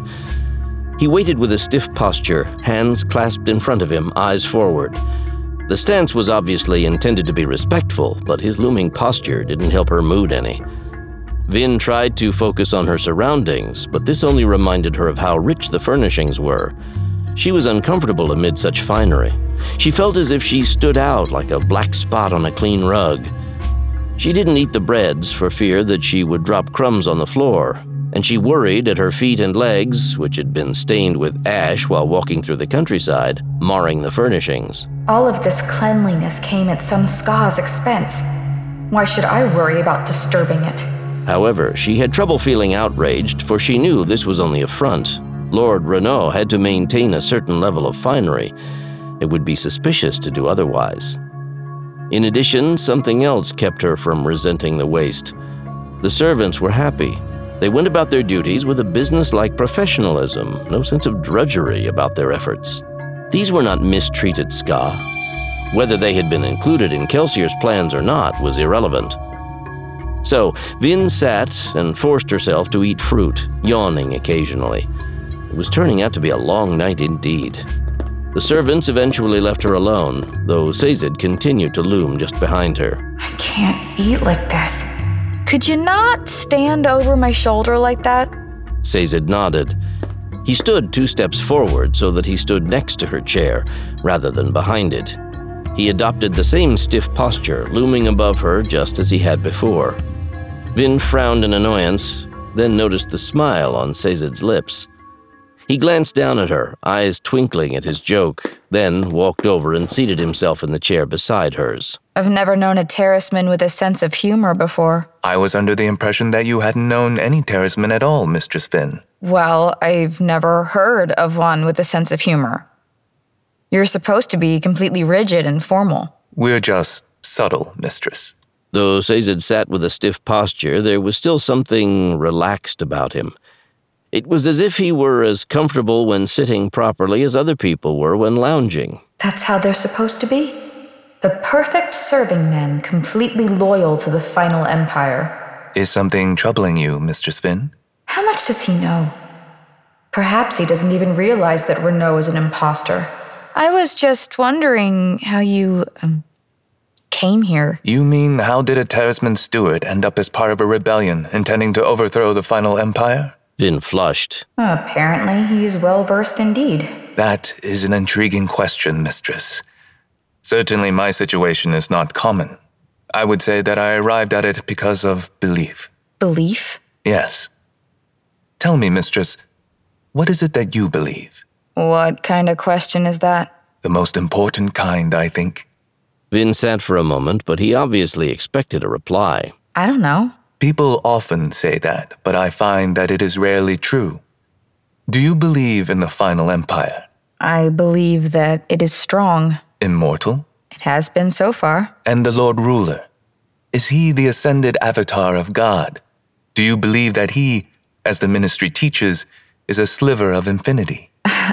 S1: He waited with a stiff posture, hands clasped in front of him, eyes forward. The stance was obviously intended to be respectful, but his looming posture didn't help her mood any. Vin tried to focus on her surroundings, but this only reminded her of how rich the furnishings were. She was uncomfortable amid such finery. She felt as if she stood out like a black spot on a clean rug. She didn't eat the breads for fear that she would drop crumbs on the floor, and she worried at her feet and legs, which had been stained with ash while walking through the countryside, marring the furnishings.
S2: All of this cleanliness came at some Ska's expense. Why should I worry about disturbing it?
S1: However, she had trouble feeling outraged, for she knew this was only a front. Lord Renault had to maintain a certain level of finery. It would be suspicious to do otherwise. In addition, something else kept her from resenting the waste. The servants were happy. They went about their duties with a business-like professionalism, no sense of drudgery about their efforts. These were not mistreated Ska. Whether they had been included in Kelsier's plans or not was irrelevant. So, Vin sat and forced herself to eat fruit, yawning occasionally. It was turning out to be a long night indeed. The servants eventually left her alone, though Sazed continued to loom just behind her.
S2: I can't eat like this.
S4: Could you not stand over my shoulder like that?
S1: Sazed nodded. He stood 2 steps forward so that he stood next to her chair, rather than behind it. He adopted the same stiff posture, looming above her just as he had before. Vin frowned in annoyance, then noticed the smile on Sazed's lips. He glanced down at her, eyes twinkling at his joke, then walked over and seated himself in the chair beside hers.
S4: I've never known a terraceman with a sense of humor before.
S5: I was under the impression that you hadn't known any terraceman at all, Mistress Vin.
S4: Well, I've never heard of one with a sense of humor. You're supposed to be completely rigid and formal.
S5: We're just subtle, Mistress.
S1: Though Sazed sat with a stiff posture, there was still something relaxed about him. It was as if he were as comfortable when sitting properly as other people were when lounging.
S2: That's how they're supposed to be. The perfect serving men, completely loyal to the final empire.
S5: Is something troubling you, Mistress Vin?
S2: How much does he know? Perhaps he doesn't even realize that Renault is an imposter.
S4: I was just wondering how you, came here.
S5: You mean, how did a terraceman steward end up as part of a rebellion intending to overthrow the final empire?
S1: Vin flushed.
S2: Apparently, he's well-versed indeed.
S5: That is an intriguing question, Mistress. Certainly my situation is not common. I would say that I arrived at it because of belief.
S4: Belief?
S5: Yes. Tell me, mistress, what is it that you believe?
S4: What kind of question is that?
S5: The most important kind, I think.
S1: Vin sat for a moment, but he obviously expected a reply.
S4: I don't know.
S5: People often say that, but I find that it is rarely true. Do you believe in the final empire?
S4: I believe that it is strong.
S5: Immortal?
S4: It has been so far.
S5: And the Lord Ruler? Is he the ascended avatar of God? Do you believe that he, as the ministry teaches, is a sliver of infinity?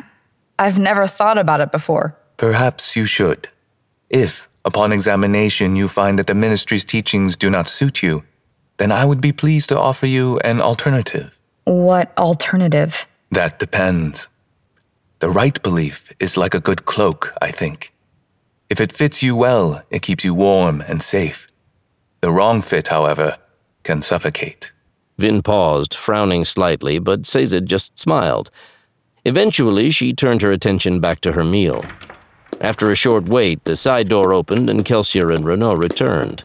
S4: I've never thought about it before.
S5: Perhaps you should. If, upon examination, you find that the ministry's teachings do not suit you, then I would be pleased to offer you an alternative.
S4: What alternative?
S5: That depends. The right belief is like a good cloak, I think. If it fits you well, it keeps you warm and safe. The wrong fit, however, can suffocate.
S1: Vin paused, frowning slightly, but Sazed just smiled. Eventually, she turned her attention back to her meal. After a short wait, the side door opened and Kelsier and Renaud returned.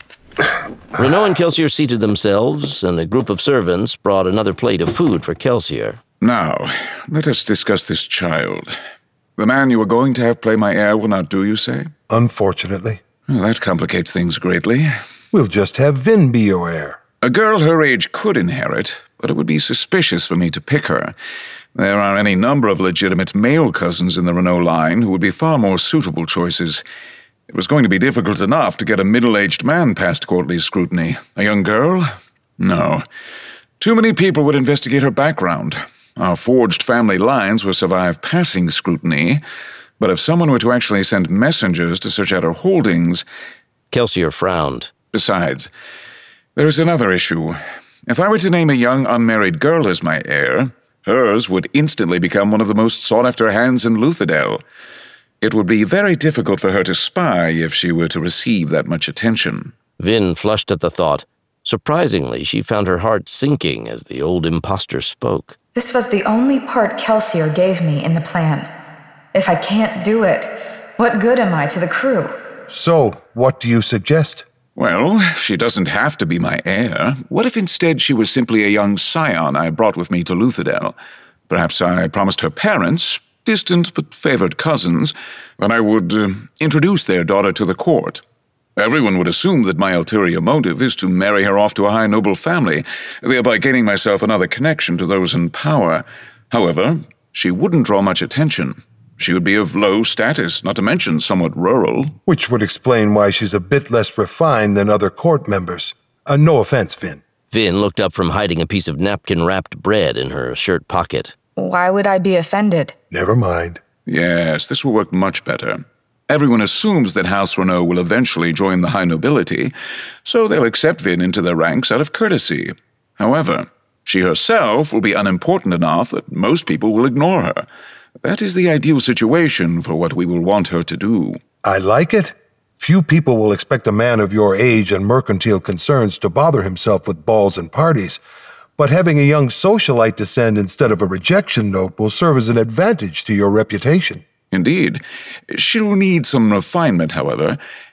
S1: Renaud and Kelsier seated themselves, and a group of servants brought another plate of food for Kelsier.
S6: Now, let us discuss this child. The man you were going to have play my heir will not do, you say?
S3: Unfortunately.
S6: Well, that complicates things greatly.
S3: We'll just have Vin be your heir.
S6: A girl her age could inherit, but it would be suspicious for me to pick her. There are any number of legitimate male cousins in the Renault line who would be far more suitable choices. It was going to be difficult enough to get a middle-aged man past courtly scrutiny. A young girl? No. Too many people would investigate her background. Our forged family lines will survive passing scrutiny, but if someone were to actually send messengers to search out her holdings...
S1: Kelsier frowned.
S6: Besides, there is another issue. If I were to name a young unmarried girl as my heir, hers would instantly become one of the most sought-after hands in Luthadel. It would be very difficult for her to spy if she were to receive that much attention.
S1: Vin flushed at the thought. Surprisingly, she found her heart sinking as the old impostor spoke.
S2: This was the only part Kelsier gave me in the plan. If I can't do it, what good am I to the crew?
S3: So, what do you suggest?
S6: Well, she doesn't have to be my heir. What if instead she was simply a young scion I brought with me to Luthadel? Perhaps I promised her parents, distant but favored cousins, that I would introduce their daughter to the court. Everyone would assume that my ulterior motive is to marry her off to a high noble family, thereby gaining myself another connection to those in power. However, she wouldn't draw much attention. She would be of low status, not to mention somewhat rural.
S3: Which would explain why she's a bit less refined than other court members. No offense, Vin.
S1: Vin looked up from hiding a piece of napkin-wrapped bread in her shirt pocket.
S4: Why would I be offended?
S3: Never mind.
S6: Yes, this will work much better. Everyone assumes that House Renault will eventually join the high nobility, so they'll accept Vin into their ranks out of courtesy. However, she herself will be unimportant enough that most people will ignore her. That is the ideal situation for what we will want her to do.
S3: I like it. Few people will expect a man of your age and mercantile concerns to bother himself with balls and parties, but having a young socialite descend instead of a rejection note will serve as an advantage to your reputation.
S6: Indeed. She'll need some refinement, however,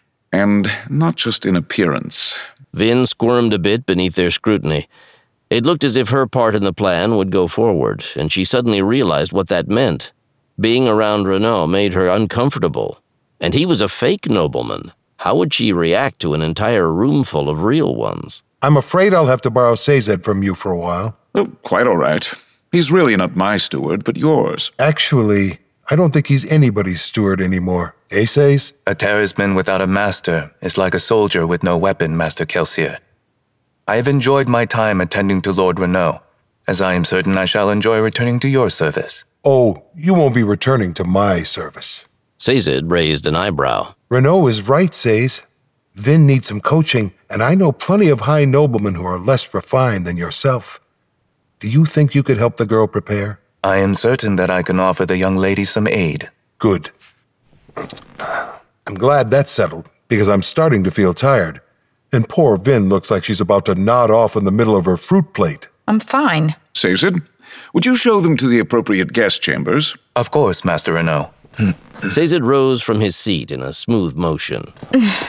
S6: and not just in appearance.
S1: Vin squirmed a bit beneath their scrutiny. It looked as if her part in the plan would go forward, and she suddenly realized what that meant. Being around Renaud made her uncomfortable, and he was a fake nobleman. How would she react to an entire room full of real ones?
S3: I'm afraid I'll have to borrow Sazed from you for a while.
S6: Oh, quite all right. He's really not my steward, but yours.
S3: Actually, I don't think he's anybody's steward anymore. Eh, Saze?
S5: A talisman without a master is like a soldier with no weapon, Master Kelsier. I have enjoyed my time attending to Lord Renaud, as I am certain I shall enjoy returning to your service.
S3: Oh, you won't be returning to my service.
S1: Sazed raised an eyebrow.
S3: Renaud is right, Saze. Vin needs some coaching, and I know plenty of high noblemen who are less refined than yourself. Do you think you could help the girl prepare?
S5: I am certain that I can offer the young lady some aid.
S3: Good. I'm glad that's settled, because I'm starting to feel tired. And poor Vin looks like she's about to nod off in the middle of her fruit plate.
S4: I'm fine.
S6: Sazed, would you show them to the appropriate guest chambers?
S5: Of course, Master Renaud.
S1: Sazed rose from his seat in a smooth motion.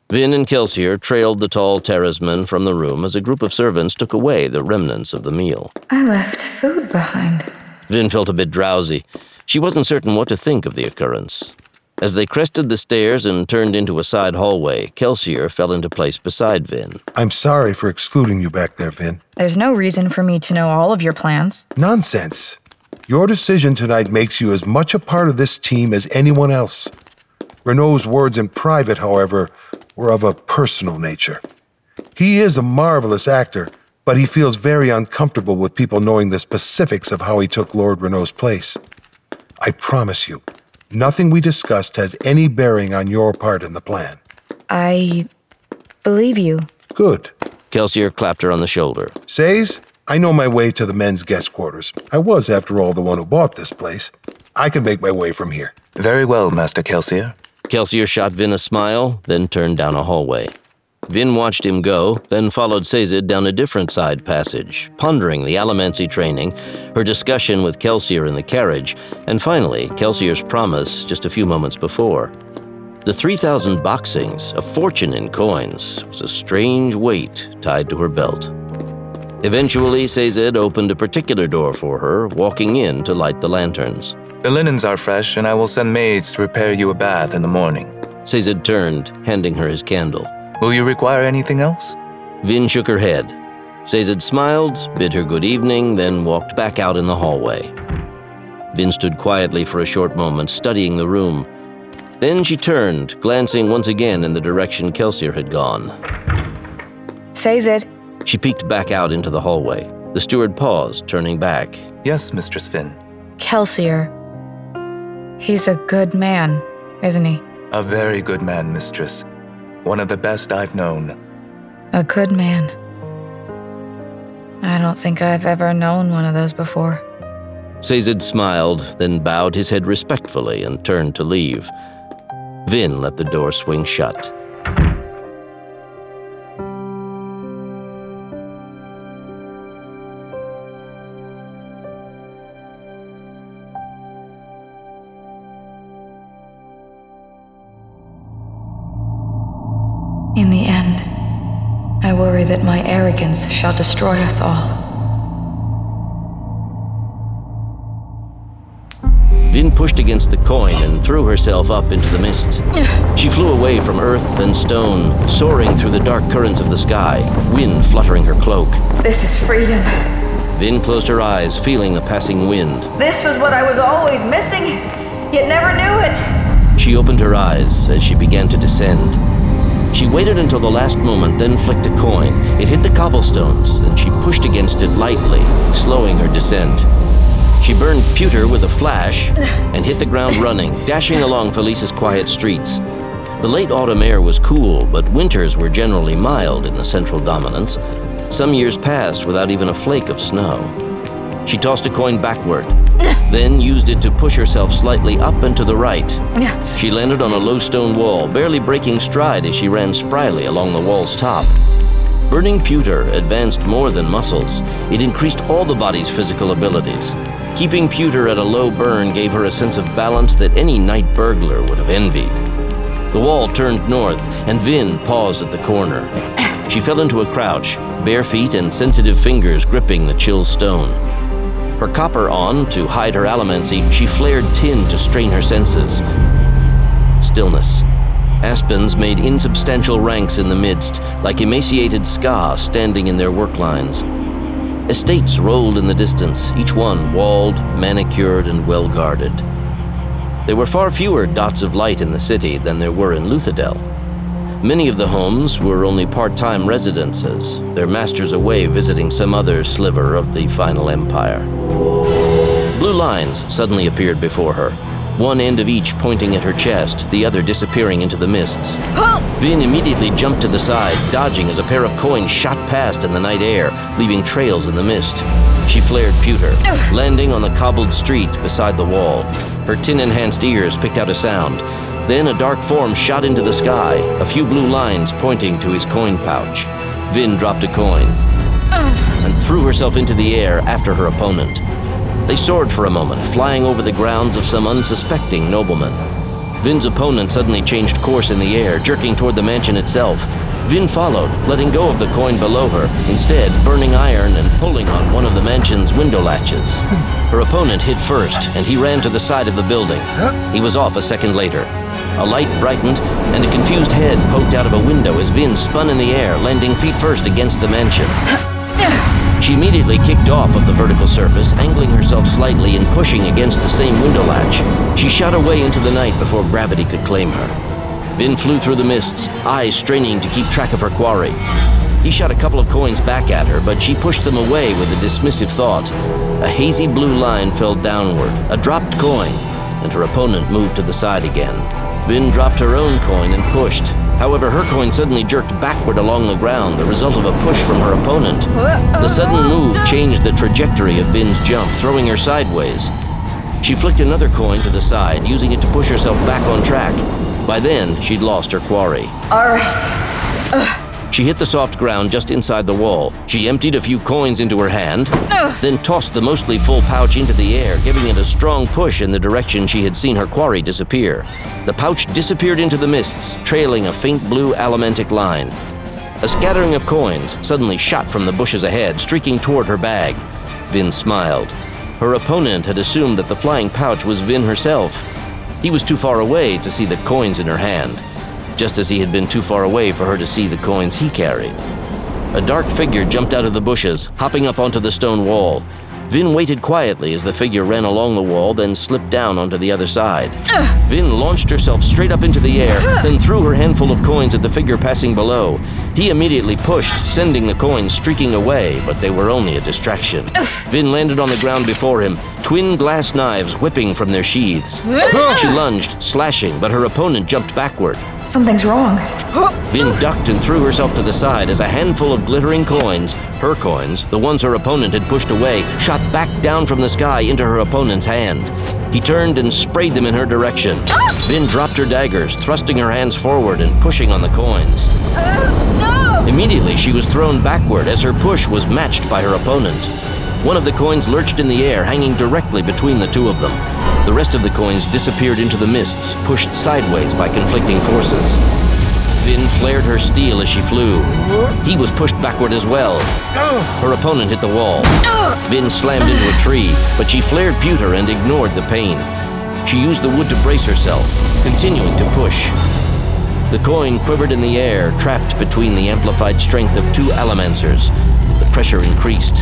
S1: Vin and Kelsier trailed the tall terraceman from the room as a group of servants took away the remnants of the meal.
S2: I left food behind.
S1: Vin felt a bit drowsy. She wasn't certain what to think of the occurrence. As they crested the stairs and turned into a side hallway, Kelsier fell into place beside Vin.
S3: I'm sorry for excluding you back there, Vin.
S4: There's no reason for me to know all of your plans.
S3: Nonsense. Your decision tonight makes you as much a part of this team as anyone else. Renault's words in private, however, were of a personal nature. He is a marvelous actor, but he feels very uncomfortable with people knowing the specifics of how he took Lord Renault's place. I promise you, nothing we discussed has any bearing on your part in the plan.
S4: I believe you.
S3: Good.
S1: Kelsier clapped her on the shoulder.
S3: Says, I know my way to the men's guest quarters. I was, after all, the one who bought this place. I can make my way from here.
S5: Very well, Master Kelsier.
S1: Kelsier shot Vin a smile, then turned down a hallway. Vin watched him go, then followed Sazed down a different side passage, pondering the Allomancy training, her discussion with Kelsier in the carriage, and finally, Kelsier's promise just a few moments before. The 3,000 boxings, a fortune in coins, was a strange weight tied to her belt. Eventually, Sazed opened a particular door for her, walking in to light the lanterns.
S5: The linens are fresh, and I will send maids to prepare you a bath in the morning.
S1: Sazed turned, handing her his candle.
S5: Will you require anything else?
S1: Vin shook her head. Sazed smiled, bid her good evening, then walked back out in the hallway. Vin stood quietly for a short moment, studying the room. Then she turned, glancing once again in the direction Kelsier had gone.
S4: Sazed.
S1: She peeked back out into the hallway. The steward paused, turning back.
S5: Yes, Mistress Finn.
S4: Kelsier. He's a good man, isn't he?
S5: A very good man, Mistress. One of the best I've known.
S4: A good man. I don't think I've ever known one of those before.
S1: Sazed smiled, then bowed his head respectfully and turned to leave. Vin let the door swing shut.
S2: In the end, I worry that my arrogance shall destroy us all.
S1: Vin pushed against the coin and threw herself up into the mist. She flew away from earth and stone, soaring through the dark currents of the sky, wind fluttering her cloak.
S2: This is freedom.
S1: Vin closed her eyes, feeling the passing wind.
S2: This was what I was always missing, yet never knew it.
S1: She opened her eyes as she began to descend. She waited until the last moment, then flicked a coin. It hit the cobblestones, and she pushed against it lightly, slowing her descent. She burned pewter with a flash and hit the ground running, dashing along Felice's quiet streets. The late autumn air was cool, but winters were generally mild in the central dominance. Some years passed without even a flake of snow. She tossed a coin backward, then used it to push herself slightly up and to the right. She landed on a low stone wall, barely breaking stride as she ran spryly along the wall's top. Burning pewter advanced more than muscles. It increased all the body's physical abilities. Keeping pewter at a low burn gave her a sense of balance that any night burglar would have envied. The wall turned north, and Vin paused at the corner. She fell into a crouch, bare feet and sensitive fingers gripping the chill stone. Her copper on to hide her allomancy, she flared tin to strain her senses. Stillness. Aspens made insubstantial ranks in the midst, like emaciated ska standing in their work lines. Estates rolled in the distance, each one walled, manicured, and well-guarded. There were far fewer dots of light in the city than there were in Luthadel. Many of the homes were only part-time residences, their masters away visiting some other sliver of the final empire. Blue lines suddenly appeared before her, one end of each pointing at her chest, the other disappearing into the mists. Vin immediately jumped to the side, dodging as a pair of coins shot past in the night air, leaving trails in the mist. She flared pewter, landing on the cobbled street beside the wall. Her tin-enhanced ears picked out a sound. Then a dark form shot into the sky, a few blue lines pointing to his coin pouch. Vin dropped a coin and threw herself into the air after her opponent. They soared for a moment, flying over the grounds of some unsuspecting nobleman. Vin's opponent suddenly changed course in the air, jerking toward the mansion itself. Vin followed, letting go of the coin below her, instead burning iron and pulling on one of the mansion's window latches. Her opponent hit first, and he ran to the side of the building. He was off a second later. A light brightened, and a confused head poked out of a window as Vin spun in the air, landing feet first against the mansion. She immediately kicked off of the vertical surface, angling herself slightly and pushing against the same window latch. She shot away into the night before gravity could claim her. Vin flew through the mists, eyes straining to keep track of her quarry. He shot a couple of coins back at her, but she pushed them away with a dismissive thought. A hazy blue line fell downward, a dropped coin, and her opponent moved to the side again. Vin dropped her own coin and pushed. However, her coin suddenly jerked backward along the ground, the result of a push from her opponent. The sudden move changed the trajectory of Vin's jump, throwing her sideways. She flicked another coin to the side, using it to push herself back on track. By then, she'd lost her quarry.
S4: All right.
S1: She hit the soft ground just inside the wall. She emptied a few coins into her hand, then tossed the mostly full pouch into the air, giving it a strong push in the direction she had seen her quarry disappear. The pouch disappeared into the mists, trailing a faint blue allomantic line. A scattering of coins suddenly shot from the bushes ahead, streaking toward her bag. Vin smiled. Her opponent had assumed that the flying pouch was Vin herself. He was too far away to see the coins in her hand, just as he had been too far away for her to see the coins he carried. A dark figure jumped out of the bushes, hopping up onto the stone wall. Vin waited quietly as the figure ran along the wall, then slipped down onto the other side. Vin launched herself straight up into the air, then threw her handful of coins at the figure passing below. He immediately pushed, sending the coins streaking away, but they were only a distraction. Vin landed on the ground before him, twin glass knives whipping from their sheaths. She lunged, slashing, but her opponent jumped backward.
S2: Something's wrong.
S1: Vin ducked and threw herself to the side as a handful of glittering coins, her coins, the ones her opponent had pushed away, shot back down from the sky into her opponent's hand. He turned and sprayed them in her direction. Vin dropped her daggers, thrusting her hands forward and pushing on the coins. Immediately, she was thrown backward as her push was matched by her opponent. One of the coins lurched in the air, hanging directly between the two of them. The rest of the coins disappeared into the mists, pushed sideways by conflicting forces. Vin flared her steel as she flew. He was pushed backward as well. Her opponent hit the wall. Vin slammed into a tree, but she flared pewter and ignored the pain. She used the wood to brace herself, continuing to push. The coin quivered in the air, trapped between the amplified strength of two allomancers. The pressure increased.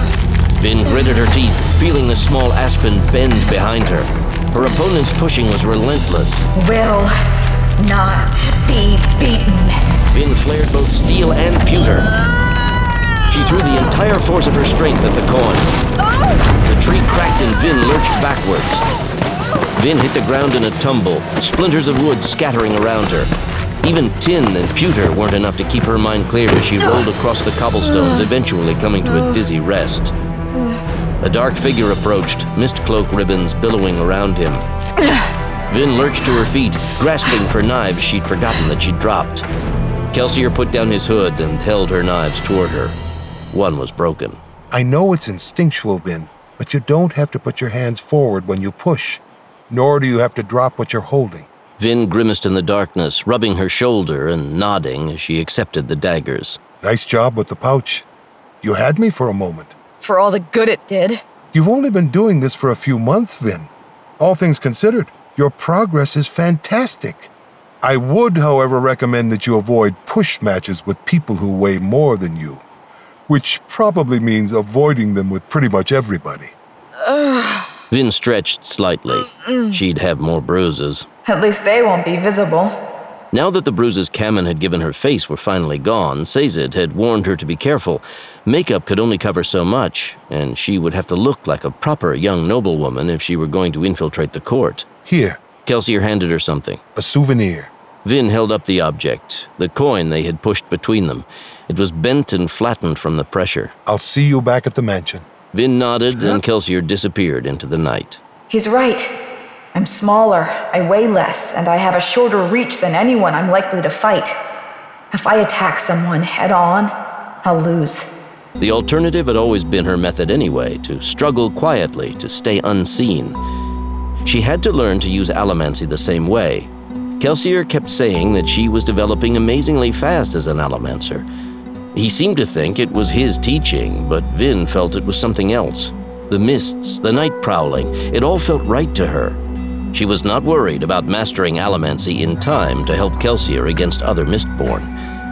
S1: Vin gritted her teeth, feeling the small aspen bend behind her. Her opponent's pushing was relentless.
S2: Will not be beaten.
S1: Vin flared both steel and pewter. She threw the entire force of her strength at the coin. The tree cracked and Vin lurched backwards. Vin hit the ground in a tumble, splinters of wood scattering around her. Even tin and pewter weren't enough to keep her mind clear as she rolled across the cobblestones, eventually coming to a dizzy rest. A dark figure approached, mist cloak ribbons billowing around him. Vin lurched to her feet, grasping for knives she'd forgotten that she'd dropped. Kelsier put down his hood and held her knives toward her. One was broken.
S3: I know it's instinctual, Vin, but you don't have to put your hands forward when you push, nor do you have to drop what you're holding.
S1: Vin grimaced in the darkness, rubbing her shoulder and nodding as she accepted the daggers.
S3: Nice job with the pouch. You had me for a moment.
S4: For all the good it did.
S3: You've only been doing this for a few months, Vin. All things considered, your progress is fantastic. I would, however, recommend that you avoid push matches with people who weigh more than you, which probably means avoiding them with pretty much everybody.
S1: Vin stretched slightly. She'd have more bruises.
S2: At least they won't be visible.
S1: Now that the bruises Kamen had given her face were finally gone, Sazed had warned her to be careful. Makeup could only cover so much, and she would have to look like a proper young noblewoman if she were going to infiltrate the court.
S3: Here.
S1: Kelsier handed her something.
S3: A souvenir.
S1: Vin held up the object, the coin they had pushed between them. It was bent and flattened from the pressure.
S3: I'll see you back at the mansion.
S1: Vin nodded, and Kelsier disappeared into the night.
S2: He's right. I'm smaller, I weigh less, and I have a shorter reach than anyone I'm likely to fight. If I attack someone head on, I'll lose.
S1: The alternative had always been her method anyway, to struggle quietly, to stay unseen. She had to learn to use allomancy the same way. Kelsier kept saying that she was developing amazingly fast as an allomancer. He seemed to think it was his teaching, but Vin felt it was something else. The mists, the night prowling, it all felt right to her. She was not worried about mastering allomancy in time to help Kelsier against other Mistborn.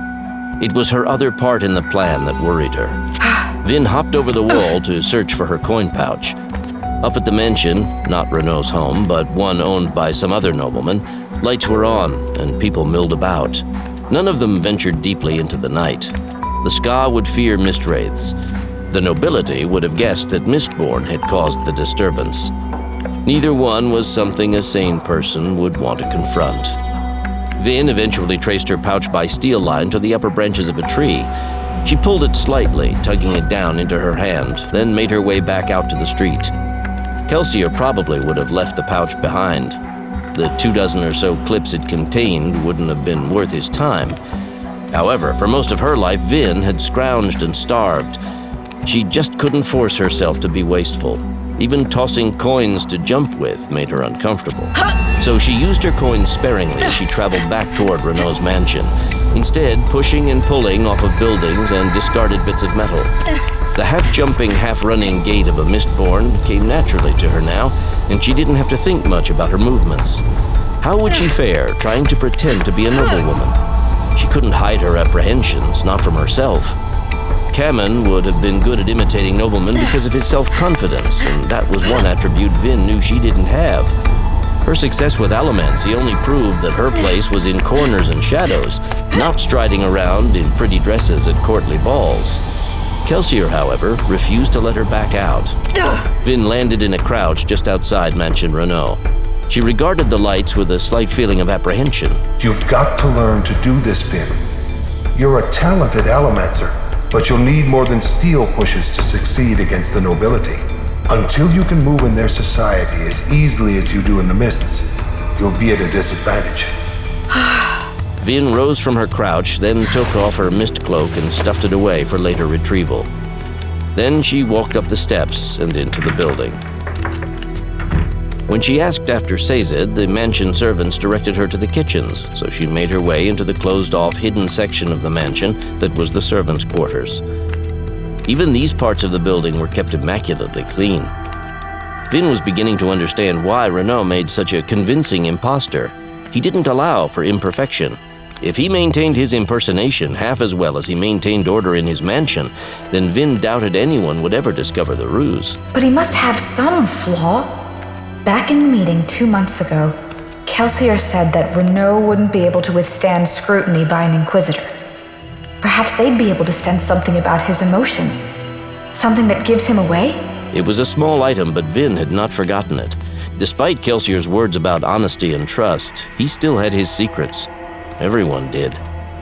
S1: It was her other part in the plan that worried her. Vin hopped over the wall to search for her coin pouch. Up at the mansion, not Renault's home, but one owned by some other nobleman, lights were on and people milled about. None of them ventured deeply into the night. The Ska would fear mistwraiths. The nobility would have guessed that Mistborn had caused the disturbance. Neither one was something a sane person would want to confront. Vin eventually traced her pouch by steel line to the upper branches of a tree. She pulled it slightly, tugging it down into her hand, then made her way back out to the street. Kelsier probably would have left the pouch behind. The 24 or so clips it contained wouldn't have been worth his time. However, for most of her life, Vin had scrounged and starved. She just couldn't force herself to be wasteful. Even tossing coins to jump with made her uncomfortable. So she used her coins sparingly as she traveled back toward Renault's mansion, instead pushing and pulling off of buildings and discarded bits of metal. The half-jumping, half-running gait of a Mistborn came naturally to her now, and she didn't have to think much about her movements. How would she fare trying to pretend to be a noblewoman? She couldn't hide her apprehensions, not from herself. Cammon would have been good at imitating noblemen because of his self-confidence, and that was one attribute Vin knew she didn't have. Her success with allomancy only proved that her place was in corners and shadows, not striding around in pretty dresses at courtly balls. Kelsier, however, refused to let her back out. Vin landed in a crouch just outside Mansion Renault. She regarded the lights with a slight feeling of apprehension.
S3: You've got to learn to do this, Vin. You're a talented allomancer, but you'll need more than steel pushes to succeed against the nobility. Until you can move in their society as easily as you do in the mists, you'll be at a disadvantage.
S1: Vin rose from her crouch, then took off her mist cloak and stuffed it away for later retrieval. Then she walked up the steps and into the building. When she asked after Sazed, the mansion servants directed her to the kitchens, so she made her way into the closed-off hidden section of the mansion that was the servants' quarters. Even these parts of the building were kept immaculately clean. Vin was beginning to understand why Renault made such a convincing imposter. He didn't allow for imperfection. If he maintained his impersonation half as well as he maintained order in his mansion, then Vin doubted anyone would ever discover the ruse.
S2: But he must have some flaw. Back in the meeting 2 months ago, Kelsier said that Renault wouldn't be able to withstand scrutiny by an Inquisitor. Perhaps they'd be able to sense something about his emotions, something that gives him away?
S1: It was a small item, but Vin had not forgotten it. Despite Kelsier's words about honesty and trust, he still had his secrets. Everyone did.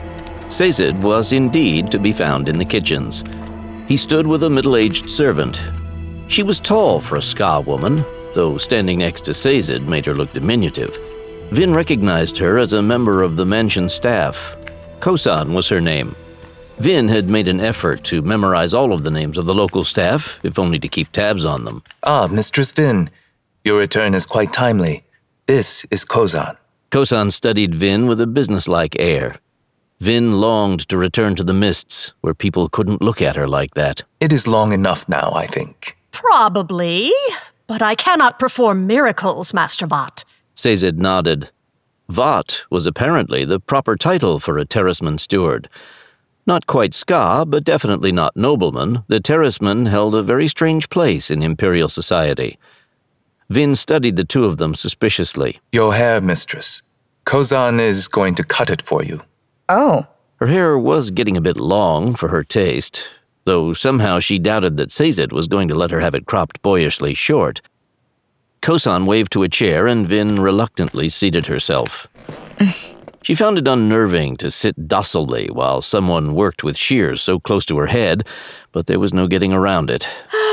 S1: Sazed was indeed to be found in the kitchens. He stood with a middle-aged servant. She was tall for a Ska woman, though standing next to Sazed made her look diminutive. Vin recognized her as a member of the mansion staff. Kosan was her name. Vin had made an effort to memorize all of the names of the local staff, if only to keep tabs on them.
S5: Ah, Mistress Vin. Your return is quite timely. This is Kosan.
S1: Kosan studied Vin with a businesslike air. Vin longed to return to the mists, where people couldn't look at her like that.
S5: It is long enough now, I think.
S7: Probably, but I cannot perform miracles, Master Vought.
S1: Sazed nodded. Vought was apparently the proper title for a terraceman steward. Not quite Ska, but definitely not nobleman, the terraceman held a very strange place in Imperial society. Vin studied the two of them suspiciously.
S5: Your hair, Mistress. Kosan is going to cut it for you.
S4: Oh.
S1: Her hair was getting a bit long for her taste, though somehow she doubted that Sazed was going to let her have it cropped boyishly short. Kosan waved to a chair and Vin reluctantly seated herself. She found it unnerving to sit docilely while someone worked with shears so close to her head, but there was no getting around it.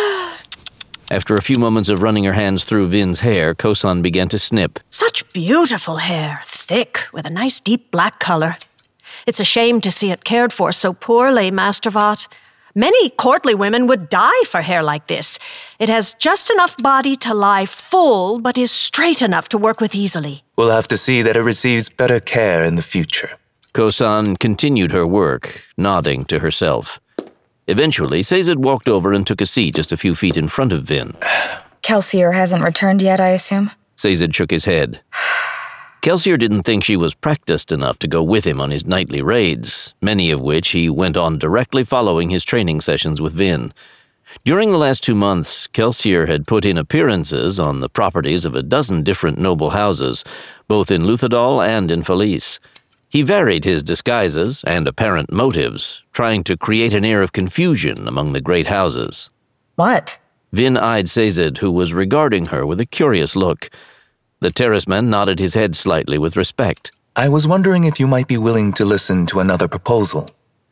S1: After a few moments of running her hands through Vin's hair, Kosan began to snip.
S7: Such beautiful hair, thick, with a nice deep black color. It's a shame to see it cared for so poorly, Master Vought. Many courtly women would die for hair like this. It has just enough body to lie full, but is straight enough to work with easily.
S5: We'll have to see that it receives better care in the future.
S1: Kosan continued her work, nodding to herself. Eventually, Sazed walked over and took a seat just a few feet in front of Vin.
S4: Kelsier hasn't returned yet, I assume?
S1: Sazed shook his head. Kelsier didn't think she was practiced enough to go with him on his nightly raids, many of which he went on directly following his training sessions with Vin. During the last 2 months, Kelsier had put in appearances on the properties of a dozen different noble houses, both in Luthadel and in Felice. He varied his disguises and apparent motives, trying to create an air of confusion among the great houses.
S4: What?
S1: Vin eyed Sazed, who was regarding her with a curious look. The terraceman nodded his head slightly with respect.
S5: I was wondering if you might be willing to listen to another proposal.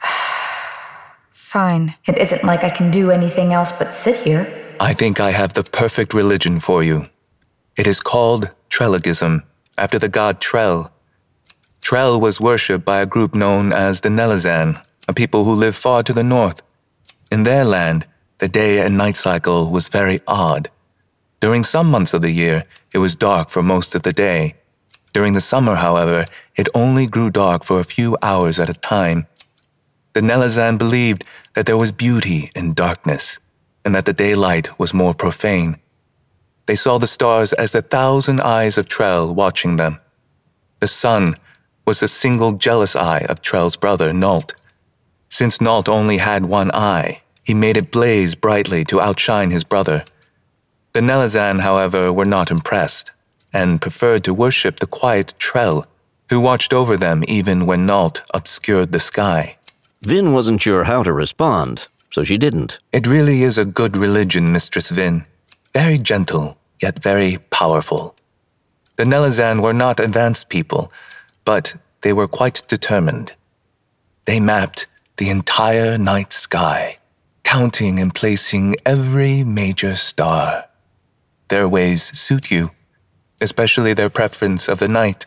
S2: Fine. It isn't like I can do anything else but sit here.
S5: I think I have the perfect religion for you. It is called Trelligism, after the god Trell. Trell was worshipped by a group known as the Nelizan, a people who live far to the north. In their land, the day and night cycle was very odd. During some months of the year, it was dark for most of the day. During the summer, however, it only grew dark for a few hours at a time. The Nelizan believed that there was beauty in darkness, and that the daylight was more profane. They saw the stars as the 1,000 eyes of Trell watching them. The sun was the single jealous eye of Trell's brother, Nault. Since Nault only had one eye, he made it blaze brightly to outshine his brother. The Nelizan, however, were not impressed, and preferred to worship the quiet Trell, who watched over them even when Nault obscured the sky.
S1: Vin wasn't sure how to respond, so she didn't.
S5: It really is a good religion, Mistress Vin. Very gentle, yet very powerful. The Nelizan were not advanced people, but they were quite determined. They mapped the entire night sky, counting and placing every major star. Their ways suit you, especially their preference of the night.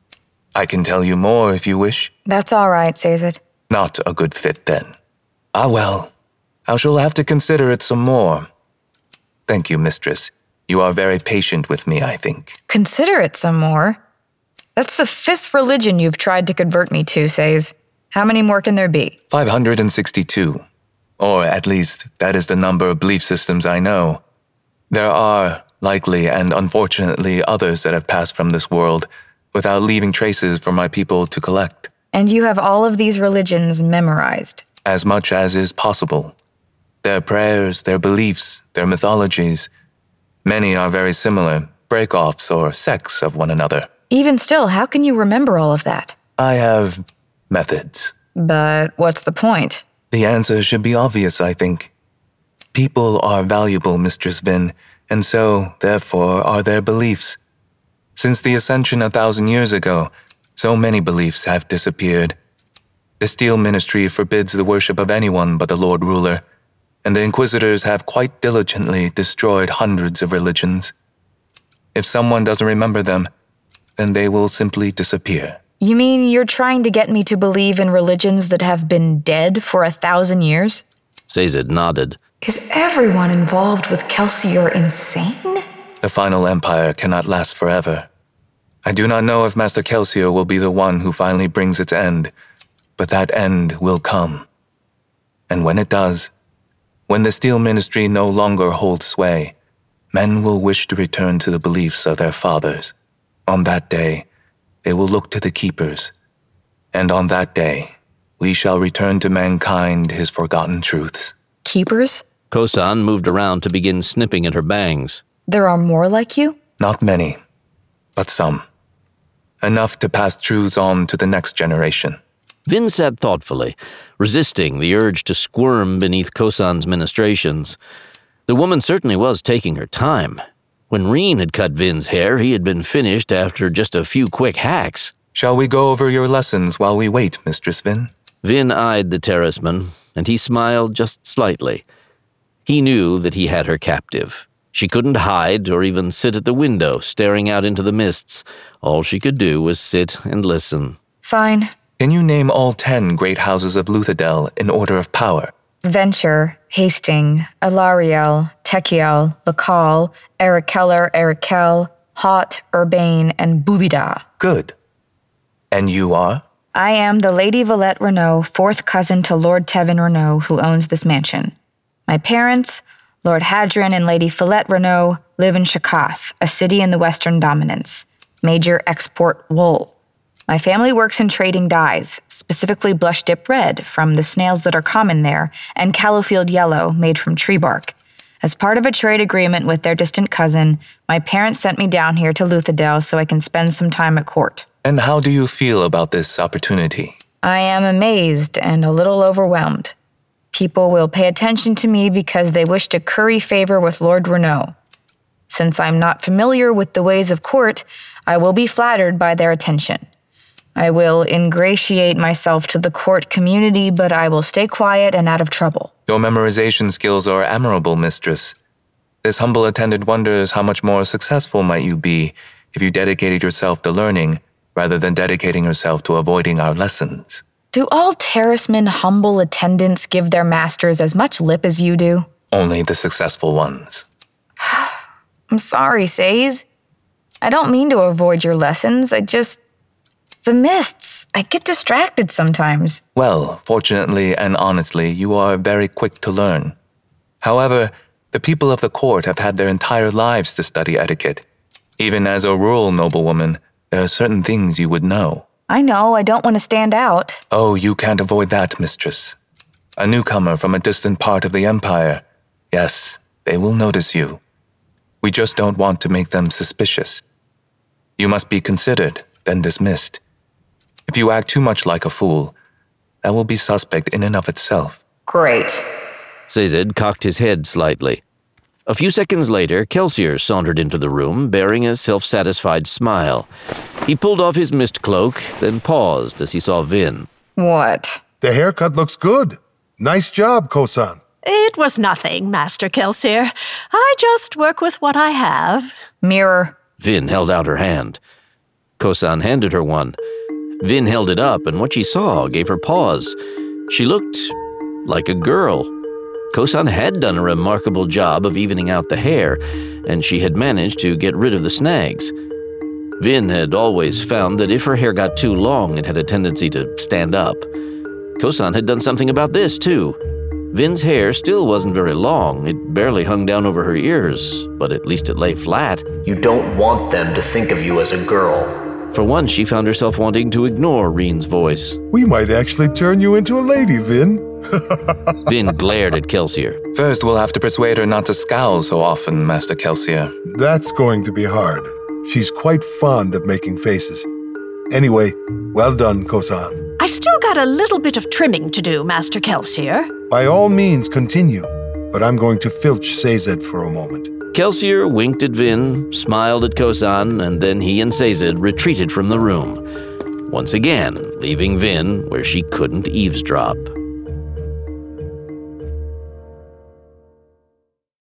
S5: I can tell you more if you wish.
S4: That's all right, Sazed.
S5: Not a good fit, then. Ah, well, I shall have to consider it some more. Thank you, mistress. You are very patient with me, I think.
S4: Consider it some more. That's the 5th religion you've tried to convert me to, Sazed. How many more can there be?
S5: 562. Or at least, that is the number of belief systems I know. There are, likely and unfortunately, others that have passed from this world without leaving traces for my people to collect.
S4: And you have all of these religions memorized?
S5: As much as is possible. Their prayers, their beliefs, their mythologies. Many are very similar, break-offs or sects of one another.
S4: Even still, how can you remember all of that?
S5: I have methods.
S4: But what's the point?
S5: The answer should be obvious, I think. People are valuable, Mistress Vin, and so, therefore, are their beliefs. Since the Ascension 1,000 years ago, so many beliefs have disappeared. The Steel Ministry forbids the worship of anyone but the Lord Ruler, and the Inquisitors have quite diligently destroyed hundreds of religions. If someone doesn't remember them, then they will simply disappear.
S4: You mean you're trying to get me to believe in religions that have been dead for 1,000 years?
S1: Sazed nodded.
S2: Is everyone involved with Kelsier insane?
S5: The final empire cannot last forever. I do not know if Master Kelsier will be the one who finally brings its end, but that end will come. And when it does, when the Steel Ministry no longer holds sway, men will wish to return to the beliefs of their fathers. On that day, they will look to the Keepers. And on that day, we shall return to mankind his forgotten truths.
S4: Keepers?
S1: Kosan moved around to begin snipping at her bangs.
S4: There are more like you?
S5: Not many, but some. Enough to pass truths on to the next generation.
S1: Vin sat thoughtfully, resisting the urge to squirm beneath Kosan's ministrations. The woman certainly was taking her time. When Reen had cut Vin's hair, he had been finished after just a few quick hacks.
S5: Shall we go over your lessons while we wait, Mistress Vin?
S1: Vin eyed the terraceman, and he smiled just slightly. He knew that he had her captive. She couldn't hide or even sit at the window, staring out into the mists. All she could do was sit and listen.
S4: Fine.
S5: Can you name all 10 great houses of Luthadel in order of power?
S4: Venture, Hasting, Ilariel, Tekiel, Lakal, Ericeller, Erikel, Hot, Urbane, and Buvida.
S5: Good. And you are?
S4: I am the Lady Valette Renault, fourth cousin to Lord Tevin Renault, who owns this mansion. My parents, Lord Hadron and Lady Follette Renault, live in Shakath, a city in the Western Dominance. Major export wool. My family works in trading dyes, specifically blush dip red from the snails that are common there, and Callowfield yellow made from tree bark. As part of a trade agreement with their distant cousin, my parents sent me down here to Luthadel so I can spend some time at court.
S5: And how do you feel about this opportunity?
S4: I am amazed and a little overwhelmed. People will pay attention to me because they wish to curry favor with Lord Renault. Since I'm not familiar with the ways of court, I will be flattered by their attention. I will ingratiate myself to the court community, but I will stay quiet and out of trouble.
S5: Your memorization skills are admirable, mistress. This humble attendant wonders how much more successful might you be if you dedicated yourself to learning rather than dedicating yourself to avoiding our lessons.
S4: Do all terracemen humble attendants give their masters as much lip as you do?
S5: Only the successful ones.
S4: I'm sorry, Says. I don't mean to avoid your lessons, the mists. I get distracted sometimes.
S5: Well, fortunately and honestly, you are very quick to learn. However, the people of the court have had their entire lives to study etiquette. Even as a rural noblewoman, there are certain things you would know.
S4: I know, I don't want to stand out.
S5: Oh, you can't avoid that, mistress. A newcomer from a distant part of the empire. Yes, they will notice you. We just don't want to make them suspicious. You must be considered, then dismissed. If you act too much like a fool, that will be suspect in and of itself.
S4: Great.
S1: Sazed cocked his head slightly. A few seconds later, Kelsier sauntered into the room, bearing a self-satisfied smile. He pulled off his mist cloak, then paused as he saw Vin.
S4: What?
S3: The haircut looks good. Nice job, Kosan.
S7: It was nothing, Master Kelsier. I just work with what I have.
S4: Mirror.
S1: Vin held out her hand. Kosan handed her one. Vin held it up, and what she saw gave her pause. She looked like a girl. Kosan had done a remarkable job of evening out the hair, and she had managed to get rid of the snags. Vin had always found that if her hair got too long, it had a tendency to stand up. Kosan had done something about this, too. Vin's hair still wasn't very long. It barely hung down over her ears, but at least it lay flat.
S8: You don't want them to think of you as a girl.
S1: For once, she found herself wanting to ignore Reen's voice.
S3: We might actually turn you into a lady, Vin.
S1: Vin glared at Kelsier.
S5: First, we'll have to persuade her not to scowl so often, Master Kelsier.
S3: That's going to be hard. She's quite fond of making faces. Anyway, well done, Kosan.
S7: I've still got a little bit of trimming to do, Master Kelsier.
S3: By all means, continue, but I'm going to filch Sazed for a moment.
S1: Kelsier winked at Vin, smiled at Kosan, and then he and Sazed retreated from the room, once again leaving Vin where she couldn't eavesdrop.